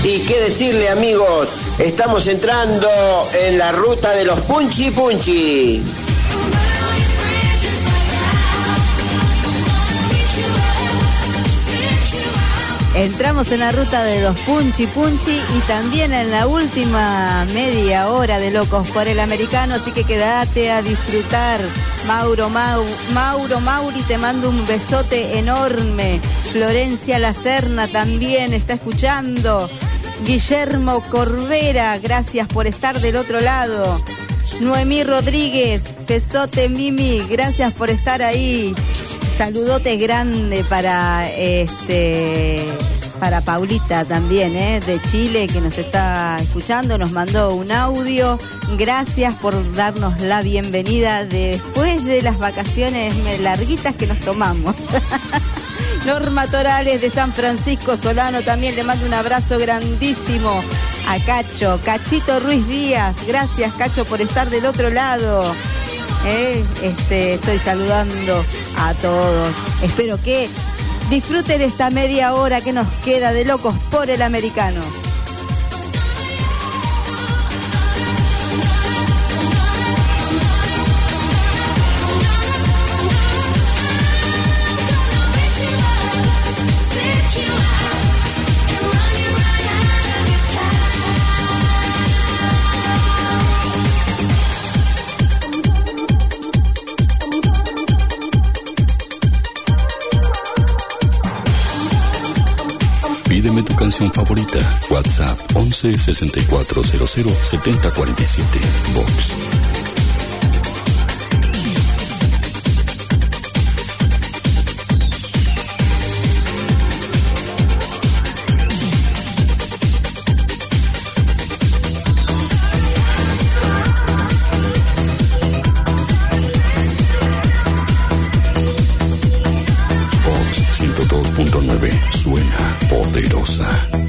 Y qué decirle, amigos, estamos entrando en la ruta de los Punchi Punchi. Entramos en la ruta de los Punchi Punchi y también en la última media hora de Locos por el Americano, así que quédate a disfrutar. Mauro, Mau, Mauro Mauri, te mando un besote enorme. Florencia Lacerna también está escuchando. Guillermo Corvera, gracias por estar del otro lado. Noemí Rodríguez, besote Mimi, gracias por estar ahí. Saludote grande para este para Paulita también, ¿eh? De Chile, que nos está escuchando, nos mandó un audio. Gracias por darnos la bienvenida después de las vacaciones larguitas que nos tomamos. Norma Torales de San Francisco Solano también le mando un abrazo grandísimo a Cacho. Cachito Ruiz Díaz, gracias Cacho por estar del otro lado. Eh, este, estoy saludando a todos. Espero que disfruten esta media hora que nos queda de Locos por el Americano. Pídeme tu canción favorita. WhatsApp once sesenta y cuatro cero cero setenta cuarenta y siete. Vox. ciento dos punto nueve suena poderosa.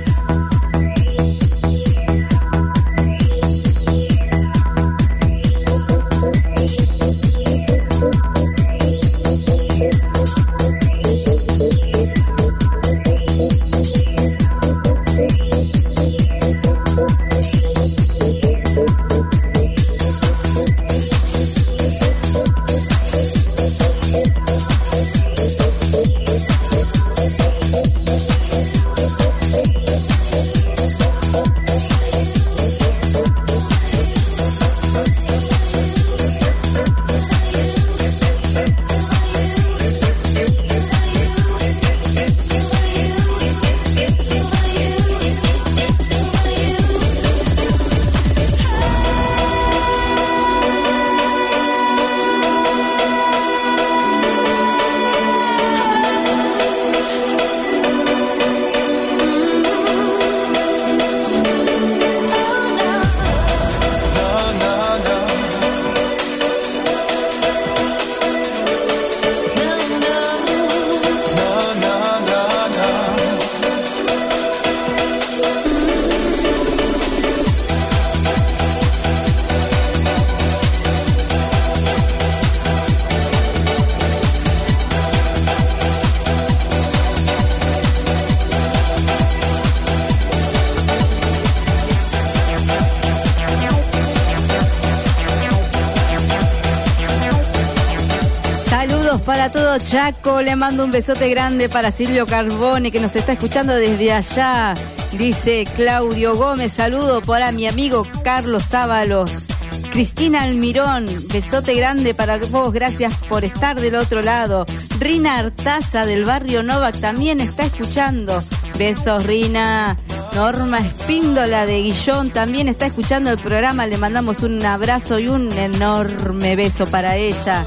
Para todo Chaco, le mando un besote grande para Silvio Carbone, que nos está escuchando desde allá. Dice Claudio Gómez, saludo para mi amigo Carlos Ábalos. Cristina Almirón, besote grande para vos, gracias por estar del otro lado. Rina Artaza del barrio Novak también está escuchando. Besos, Rina. Norma Espíndola de Guillón también está escuchando el programa, le mandamos un abrazo y un enorme beso para ella.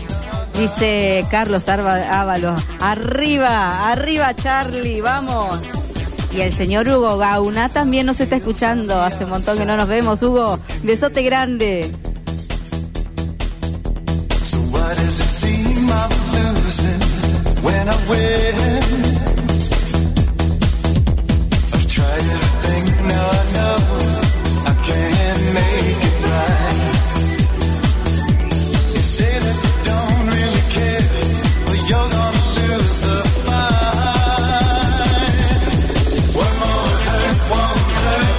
Dice Carlos Ábalos, arriba, arriba Charlie, vamos. Y el señor Hugo Gauna también nos está escuchando, hace un montón que no nos vemos, Hugo, besote grande. So what does it seem I'm losing when I win? I've tried everything, now I know I can't make it right. You say that you don't really care, well you're gonna lose the fight. One more hurt, one hurt.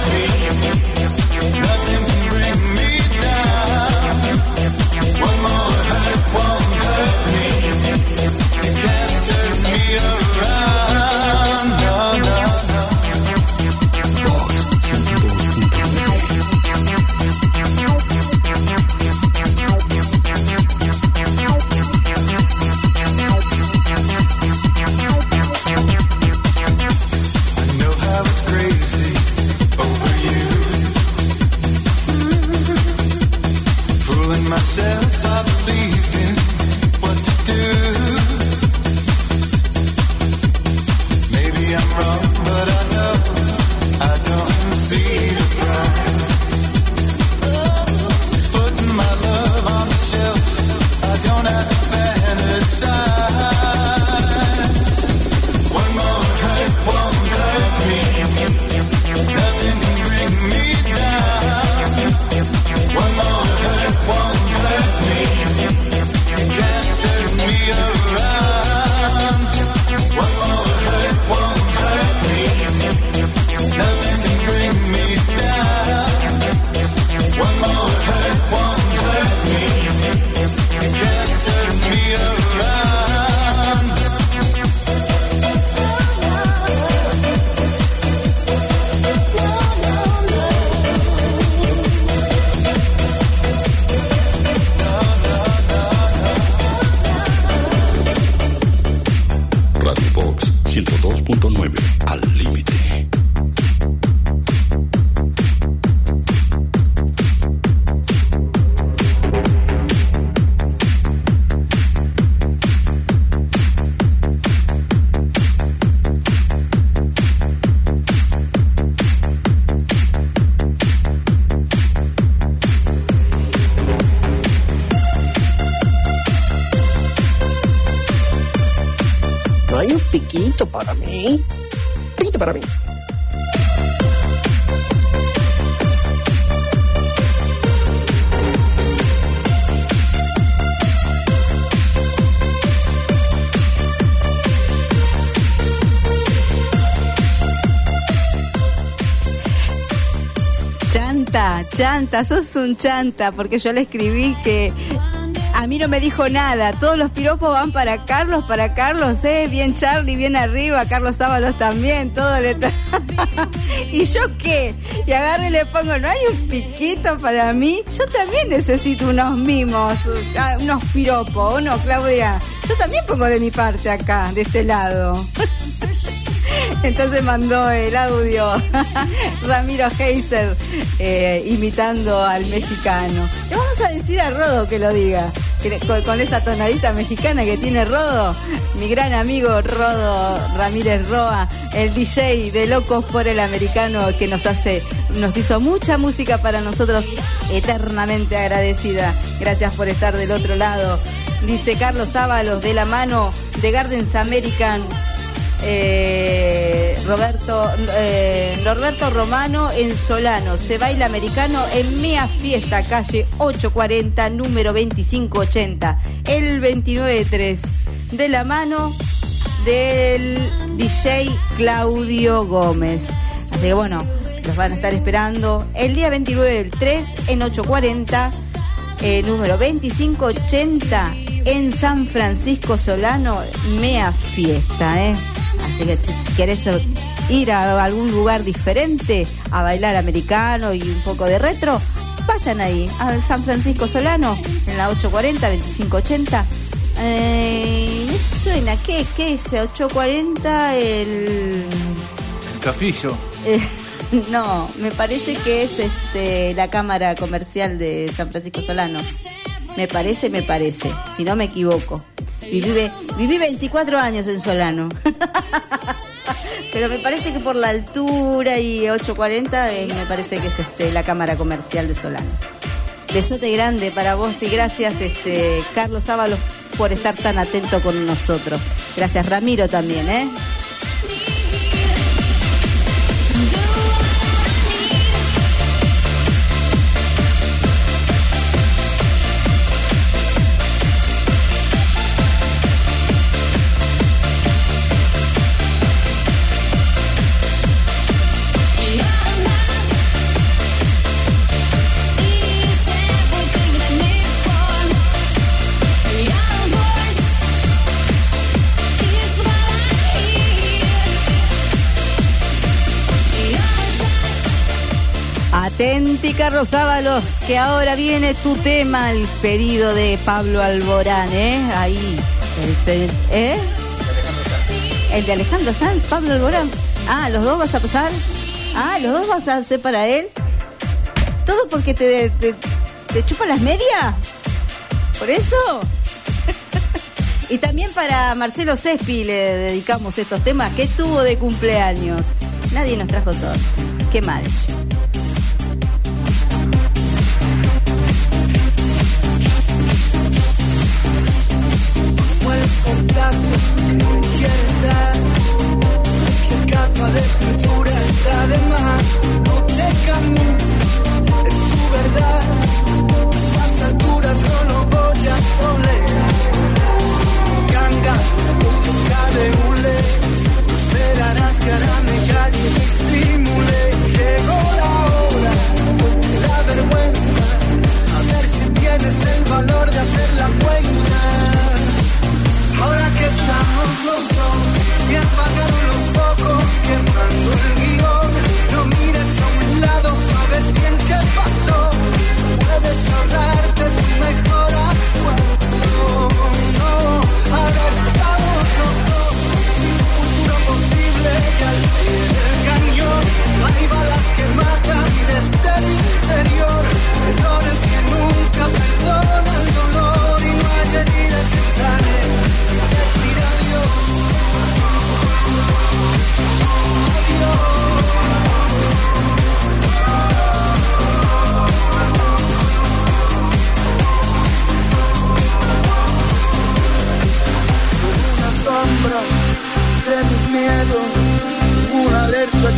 piquito para mí. Piquito para mí. Chanta, chanta, sos un chanta, porque yo le escribí que a mí no me dijo nada. Todos los piropos van para Carlos, para Carlos, eh, bien Charlie, bien arriba, Carlos Ábalos también, todo le... ¿Y yo qué? Y agarro y le pongo, ¿no hay un piquito para mí? Yo también necesito unos mimos, unos piropos, ¿o no, Claudia? Yo también pongo de mi parte acá, de este lado. Entonces mandó el audio Ramiro Heiser eh, imitando al mexicano. Le vamos a decir a Rodo que lo diga, que, con, con esa tonadita mexicana que tiene Rodo, mi gran amigo Rodo Ramírez Roa, el D J de Locos por el Americano, que nos hace, nos hizo mucha música para nosotros, eternamente agradecida. Gracias por estar del otro lado. Dice Carlos Ábalos, de la mano de Gardens American. Eh, Roberto eh, Norberto Romano en Solano, se baila americano en Mea Fiesta, calle ochocientos cuarenta, número veinticinco ochenta, el veintinueve tres, de la mano del D J Claudio Gómez. Así que bueno, los van a estar esperando el día veintinueve del tres en ochocientos cuarenta, eh, número veinticinco ochenta, en San Francisco Solano, Mea Fiesta, eh. Así que si querés ir a algún lugar diferente a bailar americano y un poco de retro, vayan ahí, a San Francisco Solano, en la ochocientos cuarenta, veinticinco ochenta. Eh, ¿Me suena? ¿Qué, qué es? ochocientos cuarenta, el... El Cafillo. Eh, no, me parece que es este la Cámara Comercial de San Francisco Solano. Me parece, me parece, si no me equivoco. Viví, viví veinticuatro años en Solano. Pero me parece que por la altura y ochocientos cuarenta eh, me parece que es este la Cámara Comercial de Solano. Besote grande para vos y gracias este Carlos Ábalos por estar tan atento con nosotros. Gracias Ramiro también, ¿eh? Atenti, Carlos Ábalos, que ahora viene tu tema, el pedido de Pablo Alborán, ¿eh? Ahí, el, ¿eh? El de Alejandro Sanz, Pablo Alborán. Ah, ¿los dos vas a pasar? Ah, ¿los dos vas a hacer para él? ¿Todo porque te, te, te chupa las medias? ¿Por eso? Y también para Marcelo Cespi le dedicamos estos temas, que estuvo de cumpleaños. Nadie nos trajo todo. Qué mal. Que me quieres dar, que capa de pintura está de más. No te camufles en tu verdad, a estas alturas no lo voy a tolerar. Ganga, calehule, esperarás que ahora me calle y disimule. Llegó la hora de la vergüenza, a ver si tienes el valor de hacer la cuenta. Ahora que estamos los dos, se apagaron los focos, quemando el guión. No mires a un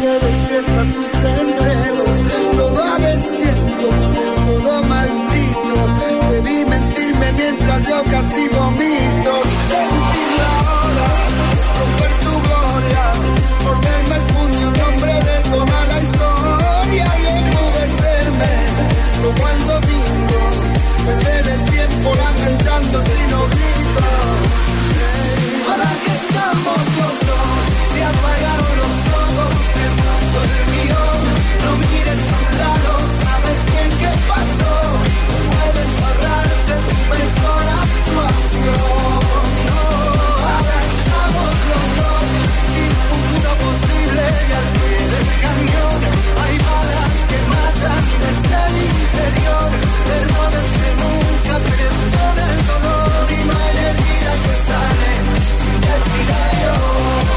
que despierta tus enredos. Todo a destiempo, todo maldito. Debí mentirme mientras yo casi vomito. Sentir la hora, romper tu gloria, morderme el puño en nombre de toda la historia y enmudecerme como el domingo, perder el tiempo lamentando si no grito. ¿Para qué estamos los dos? Se apagaron los ojos, te mando el mío. No mires a un lado, sabes bien qué pasó. Puedes ahorrarte tu mejor actuación. No, ahora estamos los dos, sin futuro posible y al pie del cañón. Hay balas que matan desde el interior, errores que nunca perdonan el dolor y no hay herida que sane sin decir adiós.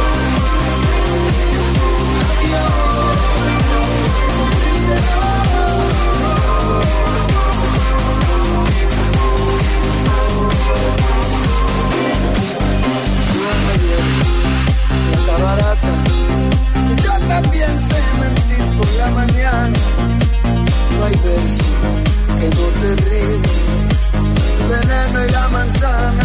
La barata, y yo también sé mentir por la mañana. No hay verso que no te ríe, el veneno y la manzana.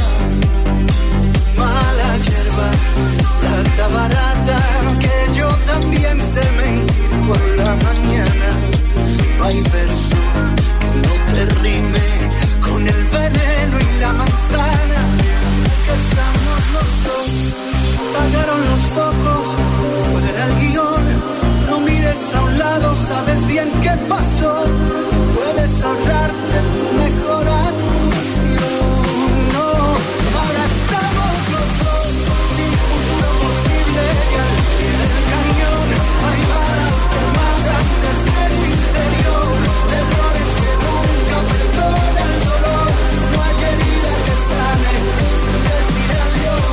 Mala hierba, plata barata, que yo también sé mentir por la mañana. No hay verso que no te rime con el veneno y la manzana. Que estamos los dos, apagaron los focos, fuera el guión. No mires a un lado, sabes bien qué pasó. Puedes ahorrarte tu mejor actuación. No, ahora estamos los dos, sin futuro posible y al pie del cañón. Hay balas que matan desde el interior, errores que nunca perdonan el dolor. No hay herida que sane sin decir adiós.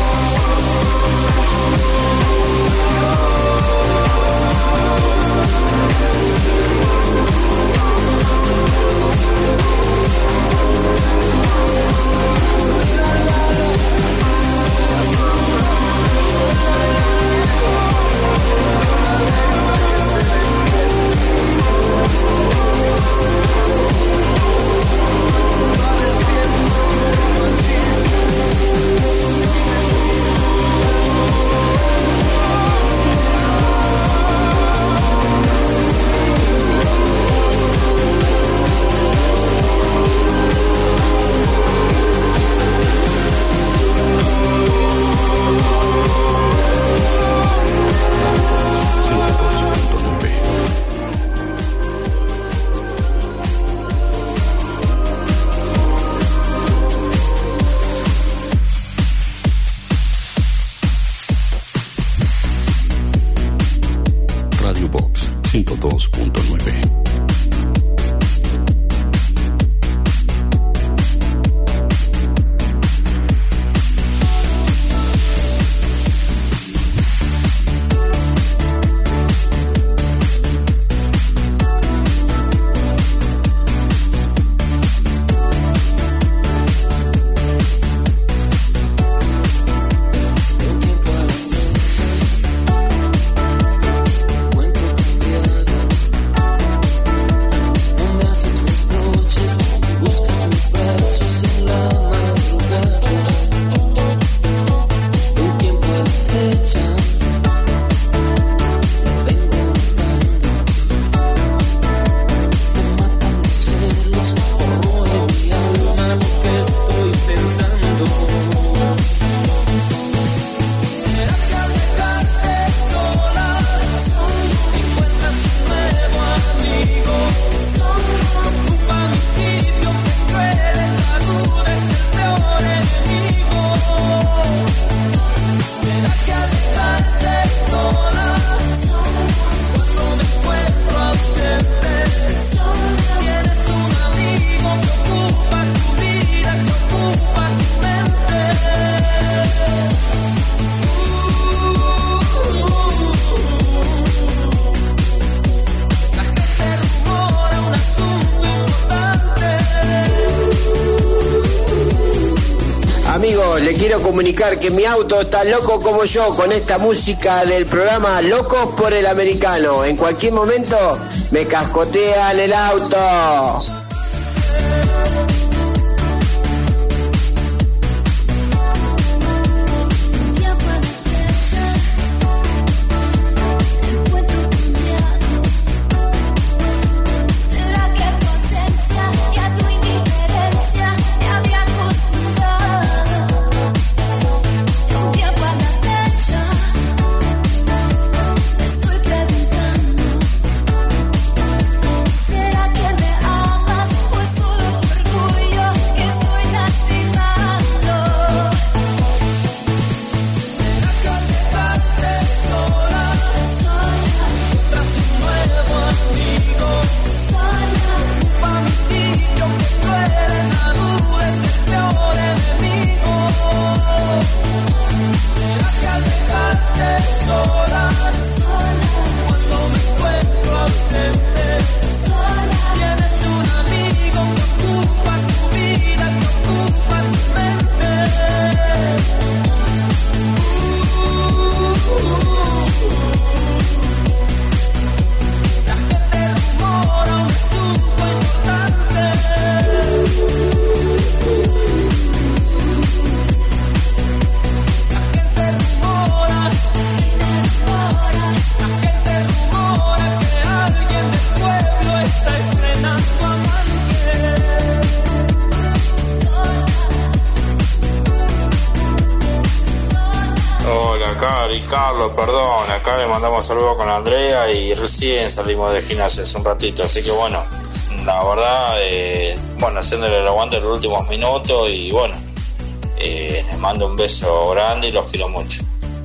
ciento dos punto nueve. Cuento cambiada chicos, le quiero comunicar que mi auto está loco como yo con esta música del programa Locos por el Americano. En cualquier momento me cascotean el auto. Carlos, perdón, acá le mandamos saludos con Andrea y recién salimos de gimnasia hace un ratito, así que bueno, la verdad, eh, bueno, haciéndole el aguante en los últimos minutos y bueno, eh, les mando un beso grande y los quiero mucho.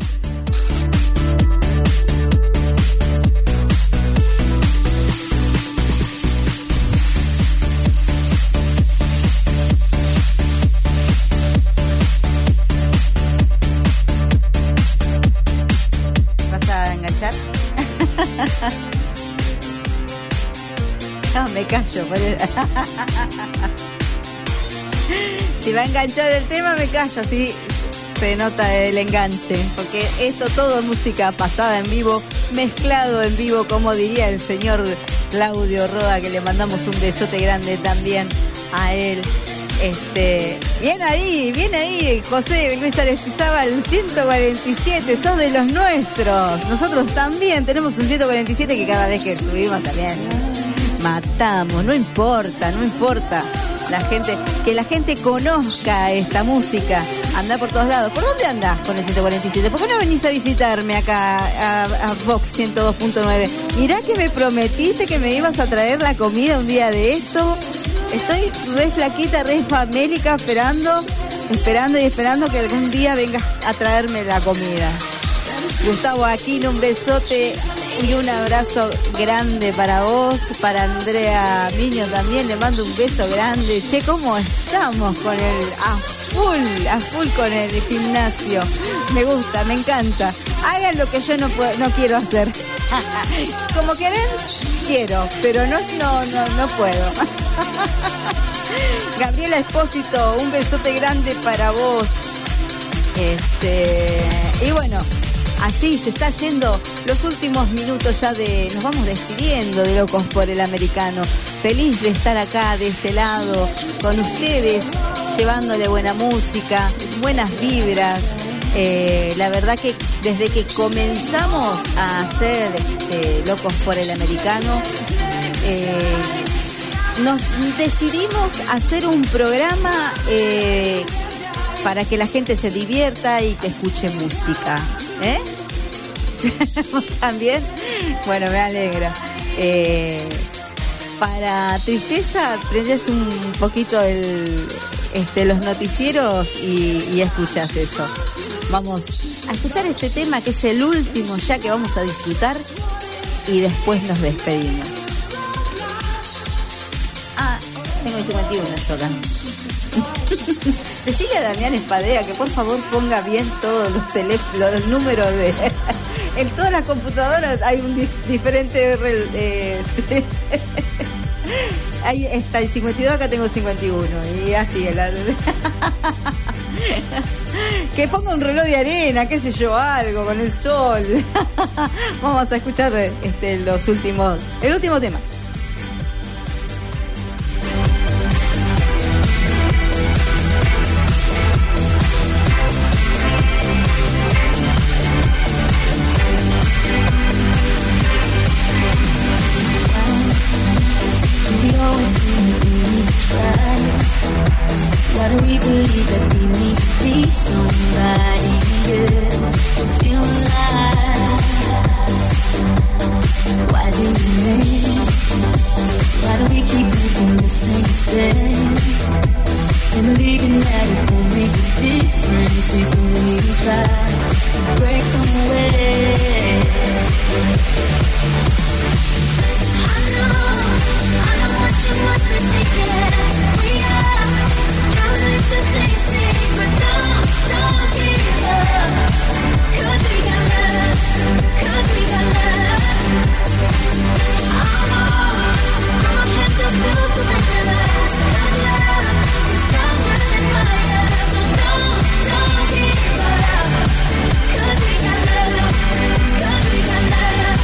No, me callo. Si va a enganchar el tema, me callo, así se nota el enganche. Porque esto todo es música pasada en vivo, mezclado en vivo, como diría el señor Claudio Roa, que le mandamos un besote grande también a él. Este, bien ahí, bien ahí, José Luis Aristizábal, ciento cuarenta y siete, sos de los nuestros. Nosotros también tenemos un ciento cuarenta y siete que cada vez que subimos también matamos, no importa, no importa. La gente, que la gente conozca esta música, anda por todos lados. ¿Por dónde andás con el ciento cuarenta y siete? ¿Por qué no venís a visitarme acá a, a Vox ciento dos punto nueve? Mirá que me prometiste que me ibas a traer la comida un día de esto. Estoy re flaquita, re famélica, esperando, esperando y esperando que algún día vengas a traerme la comida. Gustavo Aquino, un besote y un abrazo grande para vos, para Andrea Miño también, le mando un beso grande. Che, ¿cómo estamos con el a full, a full con el gimnasio? Me gusta, me encanta. Hagan lo que yo no puedo, no quiero hacer. Como querés, quiero, pero no, no, no, no puedo. Gabriela Espósito, un besote grande para vos. Este, y bueno, así se está yendo los últimos minutos ya de... Nos vamos despidiendo de Locos por el Americano. Feliz de estar acá, de este lado, con ustedes, llevándole buena música, buenas vibras. Eh, la verdad que desde que comenzamos a hacer este, Locos por el Americano, eh, nos decidimos hacer un programa eh, para que la gente se divierta y que escuche música. ¿Eh? ¿También? Bueno, me alegra. Eh, para tristeza, prendes un poquito el, este, los noticieros y, y escuchas eso. Vamos a escuchar este tema que es el último ya que vamos a disfrutar y después nos despedimos. Ah, tengo el cincuenta y uno esto acá. Decile a Damián Espadea que por favor ponga bien todos los teléfonos, los números de... En todas las computadoras hay un di- diferente... Eh, ahí está el cincuenta y dos, acá tengo el cincuenta y uno. Y así, el... Que ponga un reloj de arena, qué sé yo, algo con el sol. Vamos a escuchar este, los últimos, el último tema. Why do we believe that we need to be somebody else to feel alive? Why do we live? Why do we keep making the same mistake? And believing that it won't make a difference if we try to break away. I know, I know what you must be thinking. We are countless to change things, but don't, don't give up. 'Cause we got love, 'cause we got love. I'm on, I'm on hands up to surrender. 'Cause love is stronger than fire, so don't, don't give up. 'Cause we got love, 'cause we got love.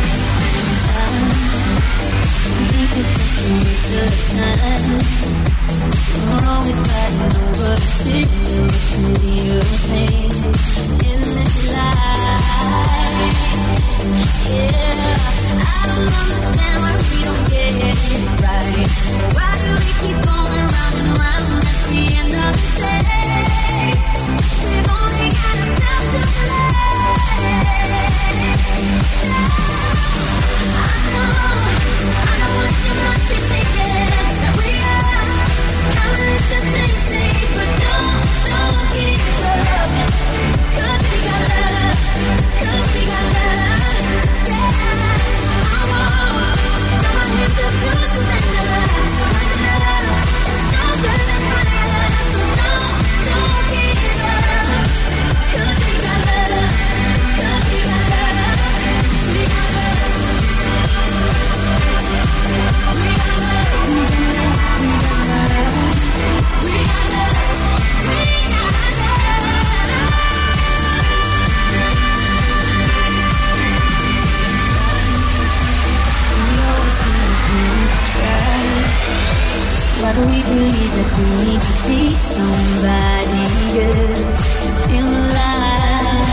We could just waste the time. We're always fighting over the situation of pain in this life. Yeah, I don't understand why we don't get it right. Why do we keep going round and round at the end of the day? We've only got ourselves to blame. I know, I know what you must be thinking, that we are countless to change things, but don't, don't give up. 'Cause we got love, 'cause we got love. Yeah, I'm on, got my hands up to surrender. My love is stronger than fire, so don't, don't give up. 'Cause we got love, 'cause we got love. We got love. We got love. We got love. We got love. We got Why do we believe that we need to be somebody else to feel alive?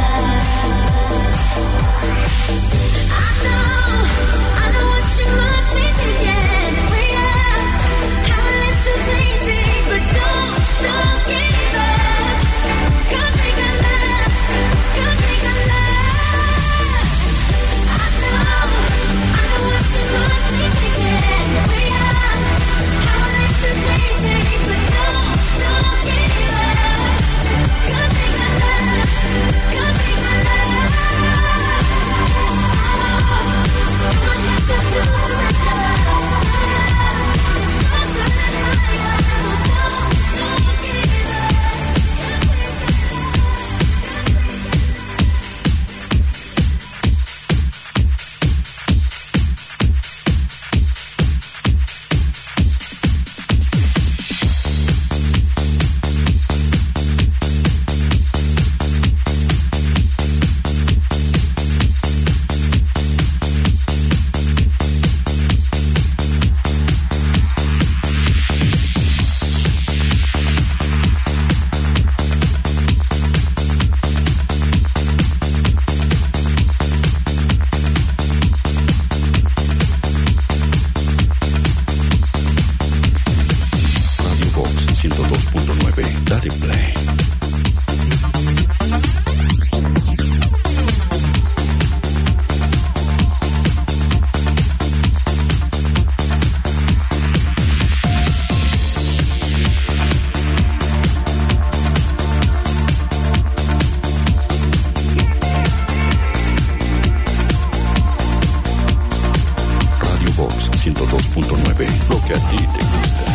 I know, I know what you must be thinking. We are powerless to change things, but don't, don't give up. 'Cause we got love, 'cause we got love. I know, I know what you must be thinking. We are powerless to change things, but don't, don't give up. 'Cause we got love, 'cause we got love. Come on, hands up to surrender. It's stronger than fire, so don't, don't give up. Radio Box ciento dos punto nueve. Dale play. Radio Box ciento dos punto nueve. Lo que a ti te gusta.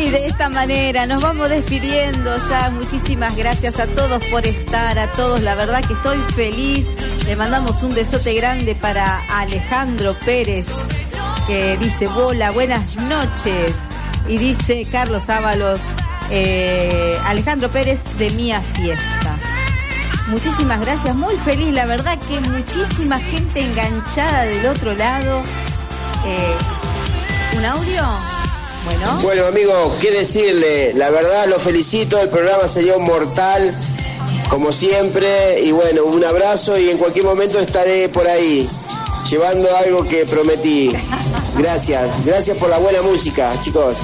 Y de esta manera nos vamos despidiendo ya. Muchísimas gracias a todos por estar, a todos. La verdad que estoy feliz. Le mandamos un besote grande para Alejandro Pérez, que dice: hola, buenas noches. Y dice Carlos Ábalos, eh, Alejandro Pérez de Mía Fiesta. Muchísimas gracias, muy feliz. La verdad que muchísima gente enganchada del otro lado. Eh, ¿Un audio? Bueno. Bueno, amigos, ¿qué decirle? La verdad, lo felicito, el programa salió mortal, como siempre, y bueno, un abrazo y en cualquier momento estaré por ahí, llevando algo que prometí. Gracias, gracias por la buena música, chicos.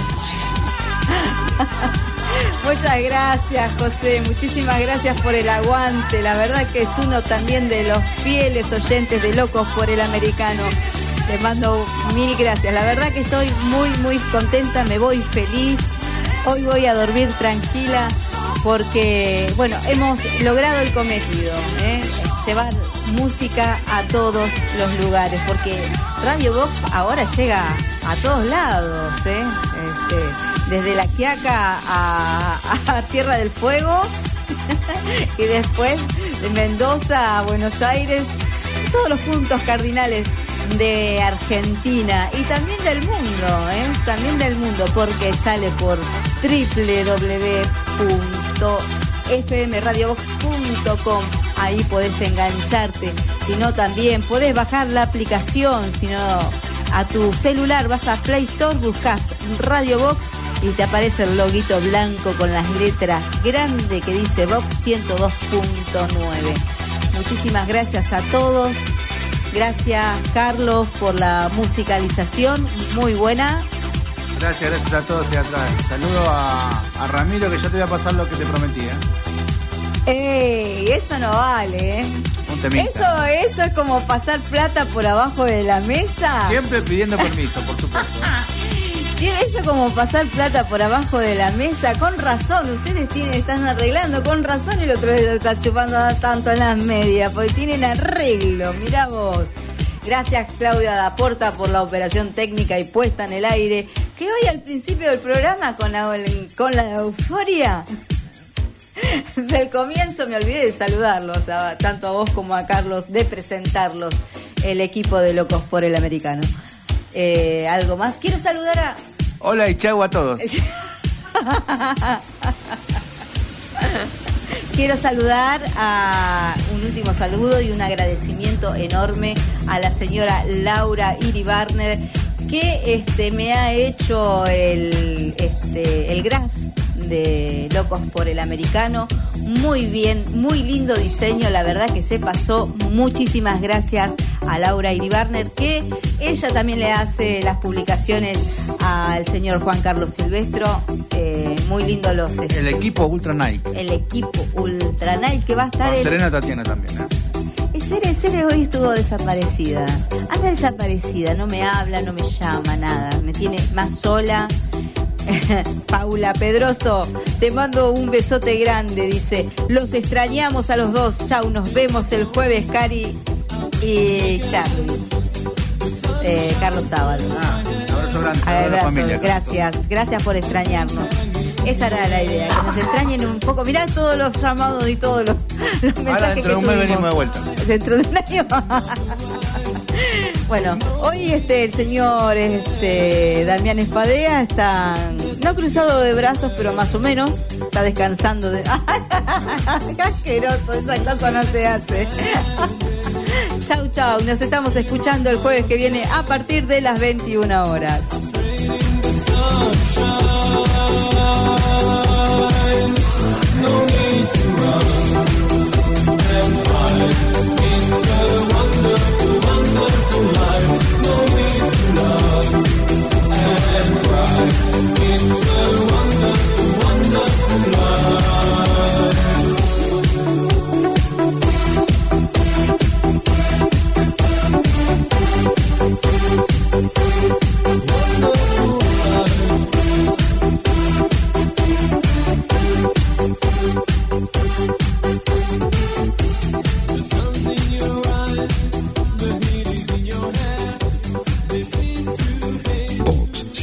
Muchas gracias, José, muchísimas gracias por el aguante. La verdad que es uno también de los fieles oyentes de Locos por el Americano. Te mando mil gracias. La verdad que estoy muy, muy contenta, me voy feliz. Hoy voy a dormir tranquila porque, bueno, hemos logrado el cometido, ¿eh? Llevar música a todos los lugares, porque Radio Box ahora llega a todos lados, ¿eh? Este, desde La Quiaca a, a Tierra del Fuego y después de Mendoza a Buenos Aires, todos los puntos cardinales de Argentina y también del mundo, ¿eh? También del mundo, porque sale por doble u doble u doble u punto f m radio box punto com. Ahí podés engancharte, si no también podés bajar la aplicación, si no a tu celular vas a Play Store, buscas Radio Box y te aparece el loguito blanco con las letras grandes que dice Box ciento dos punto nueve. Muchísimas gracias a todos. Gracias, Carlos, por la musicalización, muy buena. Gracias, gracias a todos y atrás. Saludo a, a Ramiro, que ya te voy a pasar lo que te prometí, ¿eh? ¡Ey! Eso no vale, ¿eh? Un temita. Eso, eso es como pasar plata por abajo de la mesa. Siempre pidiendo permiso, por supuesto. Sí, eso es como pasar plata por abajo de la mesa. Con razón, ustedes tienen, están arreglando, con razón el otro día está chupando tanto en las medias, porque tienen arreglo, mirá vos. Gracias, Claudia Daporta, por la operación técnica y puesta en el aire, que hoy al principio del programa, con la, con la euforia del comienzo, me olvidé de saludarlos, a, tanto a vos como a Carlos, de presentarlos, el equipo de Locos por el Americano. Eh, ¿Algo más? Quiero saludar a... Hola y chau a todos. Quiero saludar a un último saludo y un agradecimiento enorme a la señora Laura Iribarner, que este, me ha hecho el, este, el graph de Locos por el Americano. Muy bien, muy lindo diseño, la verdad que se pasó. Muchísimas gracias a Laura Iribarner, que ella también le hace las publicaciones al señor Juan Carlos Silvestro. Eh, muy lindo los... Este, el equipo Ultra Night. El equipo Ultra Night que va a estar... Con en... Serena Tatiana también, ¿eh? Cere, Cere hoy estuvo desaparecida. Anda desaparecida, no me habla, no me llama, nada. Me tiene más sola. Paula Pedroso, te mando un besote grande, dice. Los extrañamos a los dos. Chau, nos vemos el jueves, Cari y Charlie. Eh, Carlos Sábado. Ah, un abrazo grande. Abrazo, la familia, gracias, gracias por extrañarnos. Esa era la idea, que nos extrañen un poco. Mirá todos los llamados y todos los, los mensajes. Ahora dentro que de un mes tuvimos. venimos de vuelta. Dentro de un año. Bueno, hoy este el señor este Damián Espadea está no cruzado de brazos, pero más o menos está descansando de... ¡Qué asqueroso! Esa cosa no se hace. Chau, chau. Nos estamos escuchando el jueves que viene a partir de las veintiuna horas. No need to run and hide. It's a wonderful, wonderful life. No need to run and cry. It's a wonderful, wonderful life.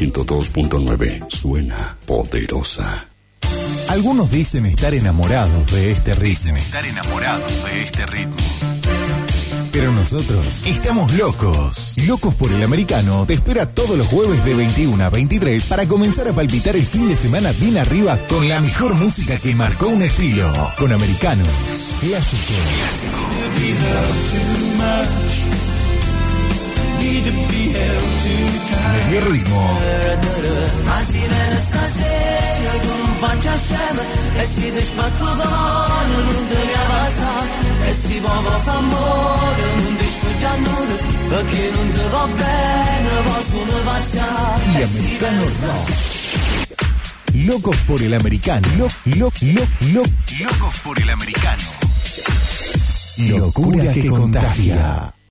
ciento dos punto nueve. Suena poderosa. Algunos dicen estar enamorados de este ritmo. Estar enamorados de este ritmo. Pero nosotros estamos locos. Locos por el Americano te espera todos los jueves de veintiuno a veintitrés para comenzar a palpitar el fin de semana bien arriba con la mejor música que marcó un estilo. Con Americanos. Clásico. Medio ritmo. Y Americanos no. Locos por el Americano. Loc, loc, loc, loc, locos por el Americano. Locura que contagia.